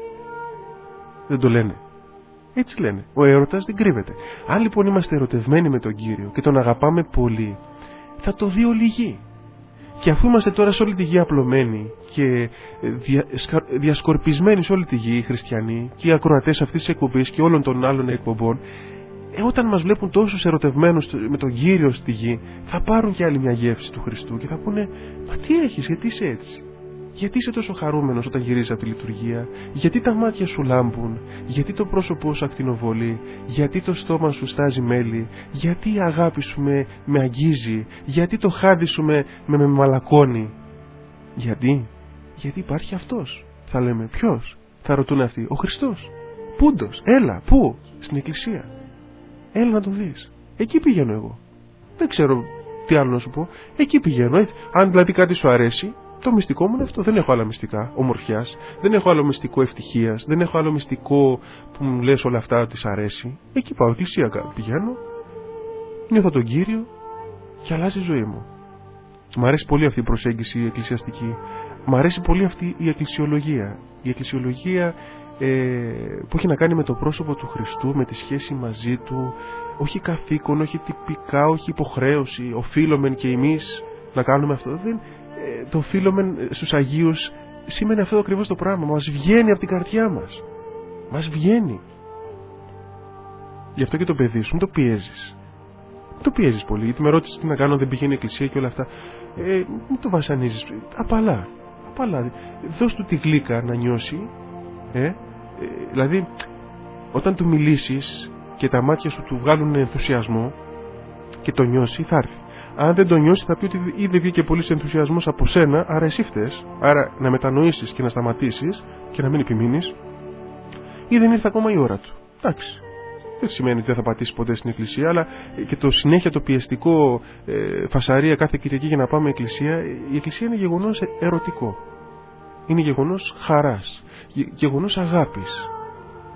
Δεν το λένε? Έτσι λένε. Ο έρωτας δεν κρύβεται. Αν λοιπόν είμαστε ερωτευμένοι με τον Κύριο και τον αγαπάμε πολύ, θα το δει όλη η γη. Και αφού είμαστε τώρα σε όλη τη γη απλωμένοι και δια, διασκορπισμένοι σε όλη τη γη οι χριστιανοί και οι ακροατές αυτής της εκπομπής και όλων των άλλων εκπομπών, ε, όταν μας βλέπουν τόσους ερωτευμένους με τον Κύριο στη γη, θα πάρουν και άλλη μια γεύση του Χριστού και θα πούνε, μα τι έχεις, γιατί είσαι έτσι? Γιατί είσαι τόσο χαρούμενος όταν γυρίζεις από τη λειτουργία? Γιατί τα μάτια σου λάμπουν? Γιατί το πρόσωπό σου ακτινοβολεί? Γιατί το στόμα σου στάζει μέλι? Γιατί η αγάπη σου με, με αγγίζει? Γιατί το χάδι σου με, με, με μαλακώνει? Γιατί? Γιατί υπάρχει αυτός. Θα λέμε, ποιος? Θα ρωτούν αυτοί, ο Χριστός. Πούντος, έλα, πού? Στην εκκλησία. Έλα να το δεις. Εκεί πηγαίνω εγώ. Δεν ξέρω τι άλλο να σου πω. Εκεί πηγαίνω. Έτσι. Αν δηλαδή κάτι σου αρέσει, το μυστικό μου είναι αυτό. Δεν έχω άλλα μυστικά ομορφιάς. Δεν έχω άλλο μυστικό ευτυχίας. Δεν έχω άλλο μυστικό που μου λες όλα αυτά ότι σ' αρέσει. Εκεί πάω, εκκλησία πηγαίνω. Νιώθω τον Κύριο και αλλάζει η ζωή μου. Μ' αρέσει πολύ αυτή η προσέγγιση η εκκλησιαστική. Μ' αρέσει πολύ αυτή η εκκλησιολογία. Η εκκλησιολογία ε, που έχει να κάνει με το πρόσωπο του Χριστού, με τη σχέση μαζί του. Όχι καθήκον, όχι τυπικά, όχι υποχρέωση. Οφείλομεν και εμείς να κάνουμε αυτό. Δεν, ε, το οφείλομεν στους Αγίους σημαίνει αυτό ακριβώς το πράγμα. Μας βγαίνει από την καρδιά μας. Μας βγαίνει. Γι' αυτό και το παιδί σου, μην το πιέζεις. Το πιέζεις πολύ, γιατί με ρώτησες τι να κάνω, δεν πηγαίνει η εκκλησία και όλα αυτά. Ε, μην το βασανίζεις. Απαλά. Απαλά. Δώσ' του τη γλύκα να νιώσει. Ε, ε, δηλαδή, όταν του μιλήσεις και τα μάτια σου του βγάλουν ενθουσιασμό και το νιώσει, θα έρθει. Αν δεν το νιώσει, θα πει ότι ήδη βγήκε πολύς ενθουσιασμός από σένα, άρα εσύ φταίς. Άρα να μετανοήσεις και να σταματήσεις και να μην επιμείνεις, ή δεν ήρθε ακόμα η ώρα του. Εντάξει. Δεν σημαίνει ότι δεν θα πατήσει ποτέ στην εκκλησία, αλλά και το συνέχεια το πιεστικό ε, φασαρία κάθε Κυριακή για να πάμε εκκλησία, η εκκλησία είναι γεγονός ερωτικό. Είναι γεγονός χαράς, γεγονός αγάπης.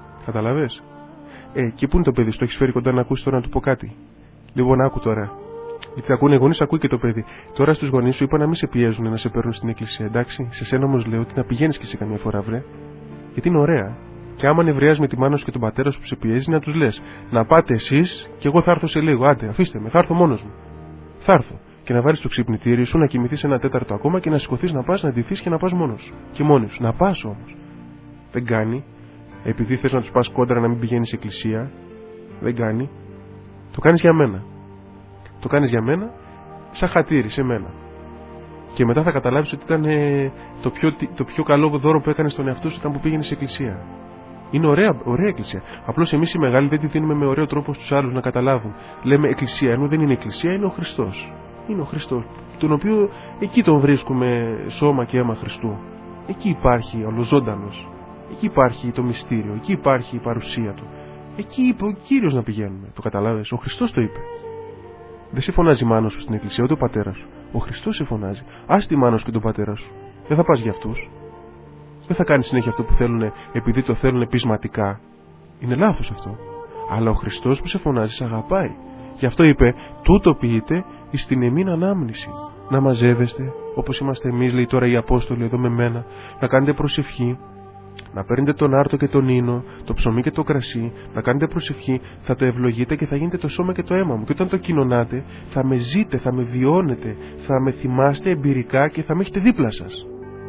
Καταλαβες? Ε, και πού είναι το παιδί σου, το έχεις φέρει κοντά να ακούσει τώρα να του πω κάτι? Λοιπόν, άκου τώρα. Γιατί ακούνε οι γονείς, ακούει και το παιδί. Τώρα στους γονείς σου είπα να μην σε πιέζουν να σε παίρνουν στην εκκλησία, εντάξει. Σε σένα όμως λέω ότι να πηγαίνεις και σε καμιά φορά, βρε. Γιατί είναι ωραία. Και άμα νευριάζει με τη μάνα σου και τον πατέρα σου που σε πιέζει, να τους λες: να πάτε εσείς και εγώ θα έρθω σε λίγο. Άντε, αφήστε με, θα έρθω μόνος μου. Θα έρθω. Και να βάλεις το ξυπνητήρι σου, να κοιμηθείς ένα τέταρτο ακόμα και να σηκωθείς να πας, να ντυθείς και να πας μόνος σου. Και μόνοι σου. Να πας όμως. Δεν κάνει. Επειδή θες να τους πας κόντρα να μην πηγαίνεις εκκλησία. Δεν κάνει. Το κάνεις για μένα. Το κάνεις για μένα, σαν χατήρι σε μένα. Και μετά θα καταλάβεις ότι ήταν ε, το, πιο, το πιο καλό δώρο που έκανες στον εαυτό σου ήταν που πήγαινες σε εκκλησία. Είναι ωραία, ωραία εκκλησία. Απλώς εμείς οι μεγάλοι δεν τη δίνουμε με ωραίο τρόπο στους άλλους να καταλάβουν. Λέμε εκκλησία, ενώ δεν είναι εκκλησία, είναι ο Χριστός. Είναι ο Χριστός, τον οποίο εκεί τον βρίσκουμε σώμα και αίμα Χριστού. Εκεί υπάρχει ολοζώντανος. Εκεί υπάρχει το μυστήριο, εκεί υπάρχει η παρουσία του. Εκεί είπε ο Κύριος να πηγαίνουμε. Το καταλάβες, ο Χριστός το είπε. Δεν σε φωνάζει η μάνα σου στην εκκλησία, ούτε ο πατέρας σου. Ο Χριστός σε φωνάζει. Ας τη μάνα σου και τον πατέρα σου. Δεν θα πας για αυτούς. Δεν θα κάνεις συνέχεια αυτό που θέλουν επειδή το θέλουν πεισματικά. Είναι λάθος αυτό. Αλλά ο Χριστός που σε φωνάζει σε αγαπάει. Γι' αυτό είπε: τούτο ποιείτε εις την εμήν ανάμνηση. Να μαζεύεστε όπως είμαστε εμείς, λέει τώρα οι Απόστολοι εδώ με μένα, να κάνετε προσευχή. Να παίρνετε τον άρτο και τον ίνο, το ψωμί και το κρασί, να κάνετε προσευχή, θα το ευλογείτε και θα γίνετε το σώμα και το αίμα μου. Και όταν το κοινωνάτε, θα με ζείτε, θα με βιώνετε, θα με θυμάστε εμπειρικά και θα με έχετε δίπλα σας.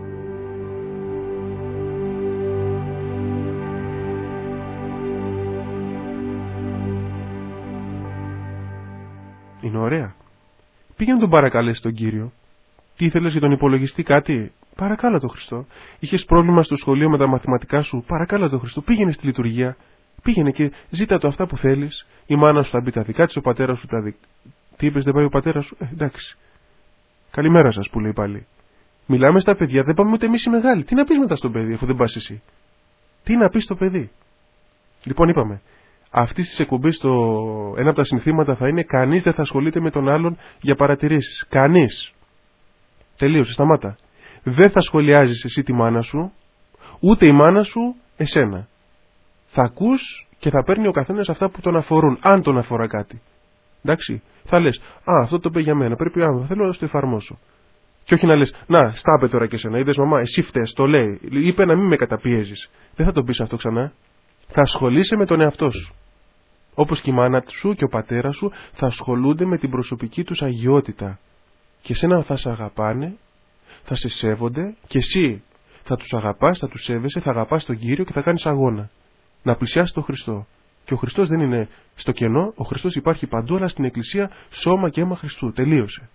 Είναι ωραία. Πήγαινε να τον παρακαλέσει τον Κύριο. Τι ήθελες για τον υπολογιστή, κάτι? Παρακάλα τον Χριστό. Είχες πρόβλημα στο σχολείο με τα μαθηματικά σου? Παρακάλα τον Χριστό. Πήγαινε στη λειτουργία. Πήγαινε και ζήτα το αυτά που θέλεις. Η μάνα σου θα μπει τα δικά της, ο πατέρας σου τα δικά. Τι είπες, δεν πάει ο πατέρας σου? Ε, εντάξει. Καλημέρα σας που λέει πάλι. Μιλάμε στα παιδιά, δεν πάμε ούτε εμείς οι μεγάλοι. Τι να πεις μετά στο παιδί, αφού δεν πας εσύ? Τι να πεις στο παιδί? Λοιπόν, είπαμε. Αυτή τη εκπομπή, το... ένα από τα συνθήματα θα είναι: κανείς δεν θα ασχολείται με τον άλλον για παρατηρήσεις. Κανείς. Τελείωσε, σταμάτα. Δεν θα σχολιάζεις εσύ τη μάνα σου, ούτε η μάνα σου εσένα. Θα ακούς και θα παίρνει ο καθένας αυτά που τον αφορούν, αν τον αφορά κάτι. Εντάξει, θα λες: α, αυτό το είπε για μένα, πρέπει να θέλω να το εφαρμόσω. Και όχι να λες: να, στάπε τώρα και εσένα, είδες μαμά, εσύ φταίς, το λέει, είπε να μην με καταπιέζεις. Δεν θα το πεις αυτό ξανά. Θα ασχολείσαι με τον εαυτό σου. Όπως και η μάνα σου και ο πατέρας σου θα ασχολούνται με την προσωπική τους αγιότητα. Και εσένα θα σε αγαπάνε, θα σε σέβονται και εσύ θα τους αγαπάς, θα τους σέβεσαι, θα αγαπάς τον Κύριο και θα κάνεις αγώνα. Να πλησιάσεις τον Χριστό. Και ο Χριστός δεν είναι στο κενό, ο Χριστός υπάρχει παντού, αλλά στην Εκκλησία σώμα και αίμα Χριστού. Τελείωσε.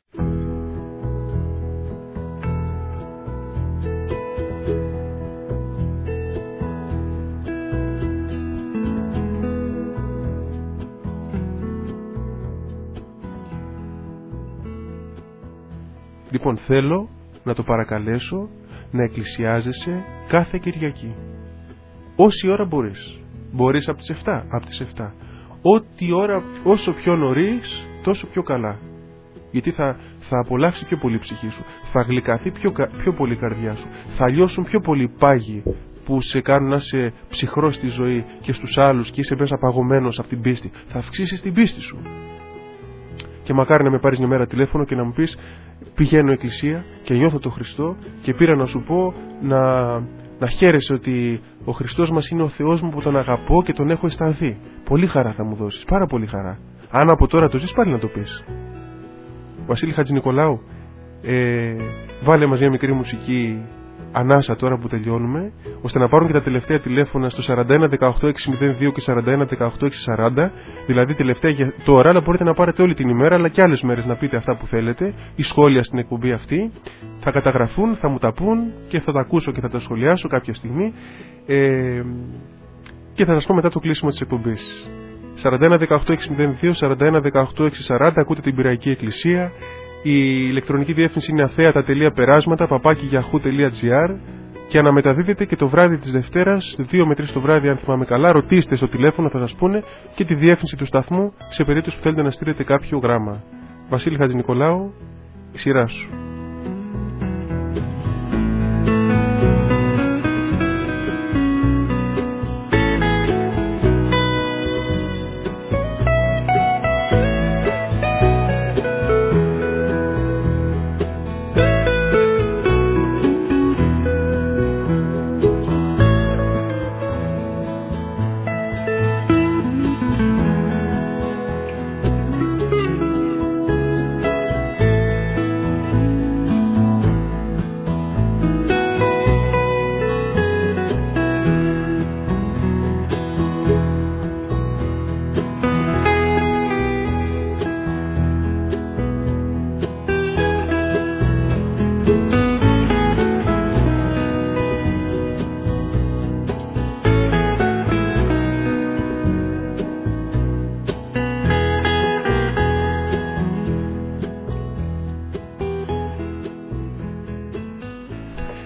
Λοιπόν, θέλω να το παρακαλέσω να εκκλησιάζεσαι κάθε Κυριακή. Όση ώρα μπορείς. Μπορείς από τις εφτά, από τις εφτά. Ό,τι ώρα, όσο πιο νωρίς, τόσο πιο καλά. Γιατί θα, θα απολαύσει πιο πολύ η ψυχή σου. Θα γλυκαθεί πιο, πιο πολύ η καρδιά σου. Θα λιώσουν πιο πολύ οι πάγοι που σε κάνουν να είσαι ψυχρός στη ζωή και στους άλλους και είσαι μέσα παγωμένος από την πίστη. Θα αυξήσεις την πίστη σου. Και μακάρι να με πάρεις μια μέρα τηλέφωνο και να μου πεις: πηγαίνω εκκλησία και νιώθω τον Χριστό και πήρα να σου πω να, να χαίρεσαι ότι ο Χριστός μας είναι ο Θεός μου που τον αγαπώ και τον έχω αισθανθεί. Πολύ χαρά θα μου δώσεις, πάρα πολύ χαρά. Αν από τώρα το ζεις, πάλι να το πεις. Βασίλη Χατζηνικολάου, ε, βάλε μας μια μικρή μουσική ανάσα τώρα που τελειώνουμε, ώστε να πάρουν και τα τελευταία τηλέφωνα στο σαράντα ένα δεκαοκτώ εξακόσια δύο και σαράντα ένα δεκαοκτώ εξακόσια σαράντα, δηλαδή τελευταία για τώρα, αλλά μπορείτε να πάρετε όλη την ημέρα, αλλά και άλλες μέρες να πείτε αυτά που θέλετε, ή σχόλια στην εκπομπή αυτή. Θα καταγραφούν, θα μου τα πούν και θα τα ακούσω και θα τα σχολιάσω κάποια στιγμή, ε, και θα σας πω μετά το κλείσιμο της εκπομπής. σαράντα ένα δεκαοκτώ εξακόσια δύο, σαράντα ένα δεκαοκτώ εξακόσια σαράντα, ακούτε την Πειραϊκή Εκκλησία. Η ηλεκτρονική διεύθυνση είναι αθέατα.περάσματα παπάκι γιαχού τελεία τζι άρ και αναμεταδίδεται και το βράδυ της Δευτέρας, δύο με τρεις το βράδυ, αν θυμάμαι καλά. Ρωτήστε στο τηλέφωνο, θα σας πούνε, και τη διεύθυνση του σταθμού σε περίπτωση που θέλετε να στείλετε κάποιο γράμμα. Βασίλη Χατζηνικολάου, η σειρά σου.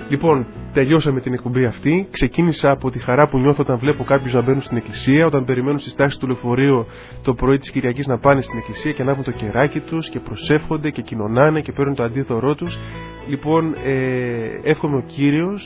Λοιπόν, τελειώσαμε την εκπομπή αυτή. Ξεκίνησα από τη χαρά που νιώθω όταν βλέπω κάποιους να μπαίνουν στην εκκλησία, όταν περιμένουν στις τάξεις του λεωφορείου το πρωί της Κυριακής να πάνε στην εκκλησία και να έχουν το κεράκι τους και προσεύχονται και κοινωνάνε και παίρνουν το αντίθωρό τους. Λοιπόν, ε, εύχομαι ο Κύριος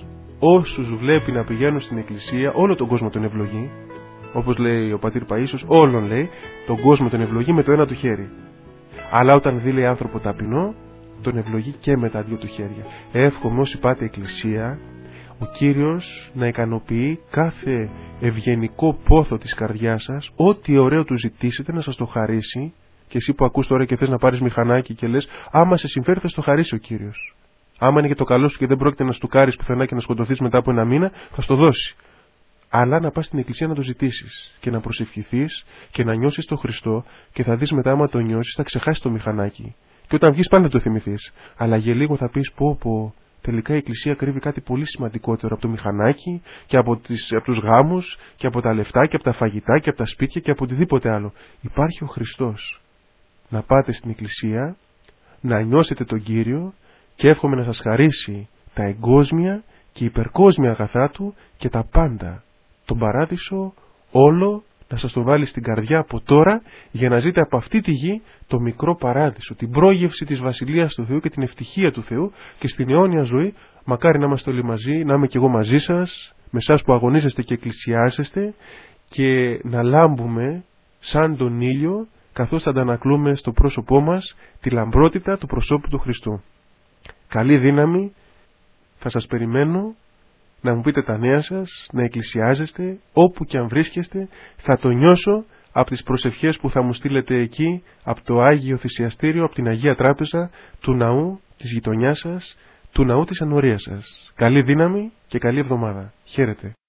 όσους βλέπει να πηγαίνουν στην εκκλησία, όλο τον κόσμο τον ευλογεί. Όπως λέει ο πατήρ Παΐσιος, όλον λέει, τον κόσμο τον ευλογεί με το ένα του χέρι. Αλλά όταν δει, λέει, άνθρωπο ταπεινό, τον ευλογεί και με τα δύο του χέρια. Εύχομαι όσοι πάτε εκκλησία, ο Κύριος να ικανοποιεί κάθε ευγενικό πόθο της καρδιάς σας, ό,τι ωραίο του ζητήσετε να σας το χαρίσει. Και εσύ που ακούς τώρα και θες να πάρεις μηχανάκι και λες, άμα σε συμφέρει θα στο χαρίσει ο Κύριος. Άμα είναι και το καλό σου και δεν πρόκειται να στουκάρεις πουθενά και να σκοτωθείς μετά από ένα μήνα, θα στο δώσει. Αλλά να πας στην εκκλησία να το ζητήσεις και να προσευχηθείς και να νιώσεις τον Χριστό και θα δεις μετά, άμα το νιώσεις, θα ξεχάσεις το μηχανάκι. Και όταν βγεις πάντα το θυμηθείς. Αλλά για λίγο θα πεις, πω πω, τελικά η εκκλησία κρύβει κάτι πολύ σημαντικότερο από το μηχανάκι και από, τις, από τους γάμους και από τα λεφτά και από τα φαγητά και από τα σπίτια και από οτιδήποτε άλλο. Υπάρχει ο Χριστός. Να πάτε στην εκκλησία, να νιώσετε τον Κύριο και εύχομαι να σας χαρίσει τα εγκόσμια και υπερκόσμια αγαθά του και τα πάντα. Τον παράδεισο όλο να σας το βάλει στην καρδιά από τώρα για να ζείτε από αυτή τη γη το μικρό παράδεισο, την πρόγευση της Βασιλείας του Θεού και την ευτυχία του Θεού και στην αιώνια ζωή. Μακάρι να είμαστε όλοι μαζί, να είμαι και εγώ μαζί σας, με εσάς που αγωνίζεστε και εκκλησιάζεστε και να λάμπουμε σαν τον ήλιο καθώς θα αντανακλούμε στο πρόσωπό μας τη λαμπρότητα του προσώπου του Χριστού. Καλή δύναμη, θα σας περιμένω να μου πείτε τα νέα σας, να εκκλησιάζεστε, όπου και αν βρίσκεστε, θα το νιώσω από τις προσευχές που θα μου στείλετε εκεί, από το Άγιο Θυσιαστήριο, από την Αγία Τράπεζα, του ναού της γειτονιάς σας, του ναού της ενορίας σας. Καλή δύναμη και καλή εβδομάδα. Χαίρετε.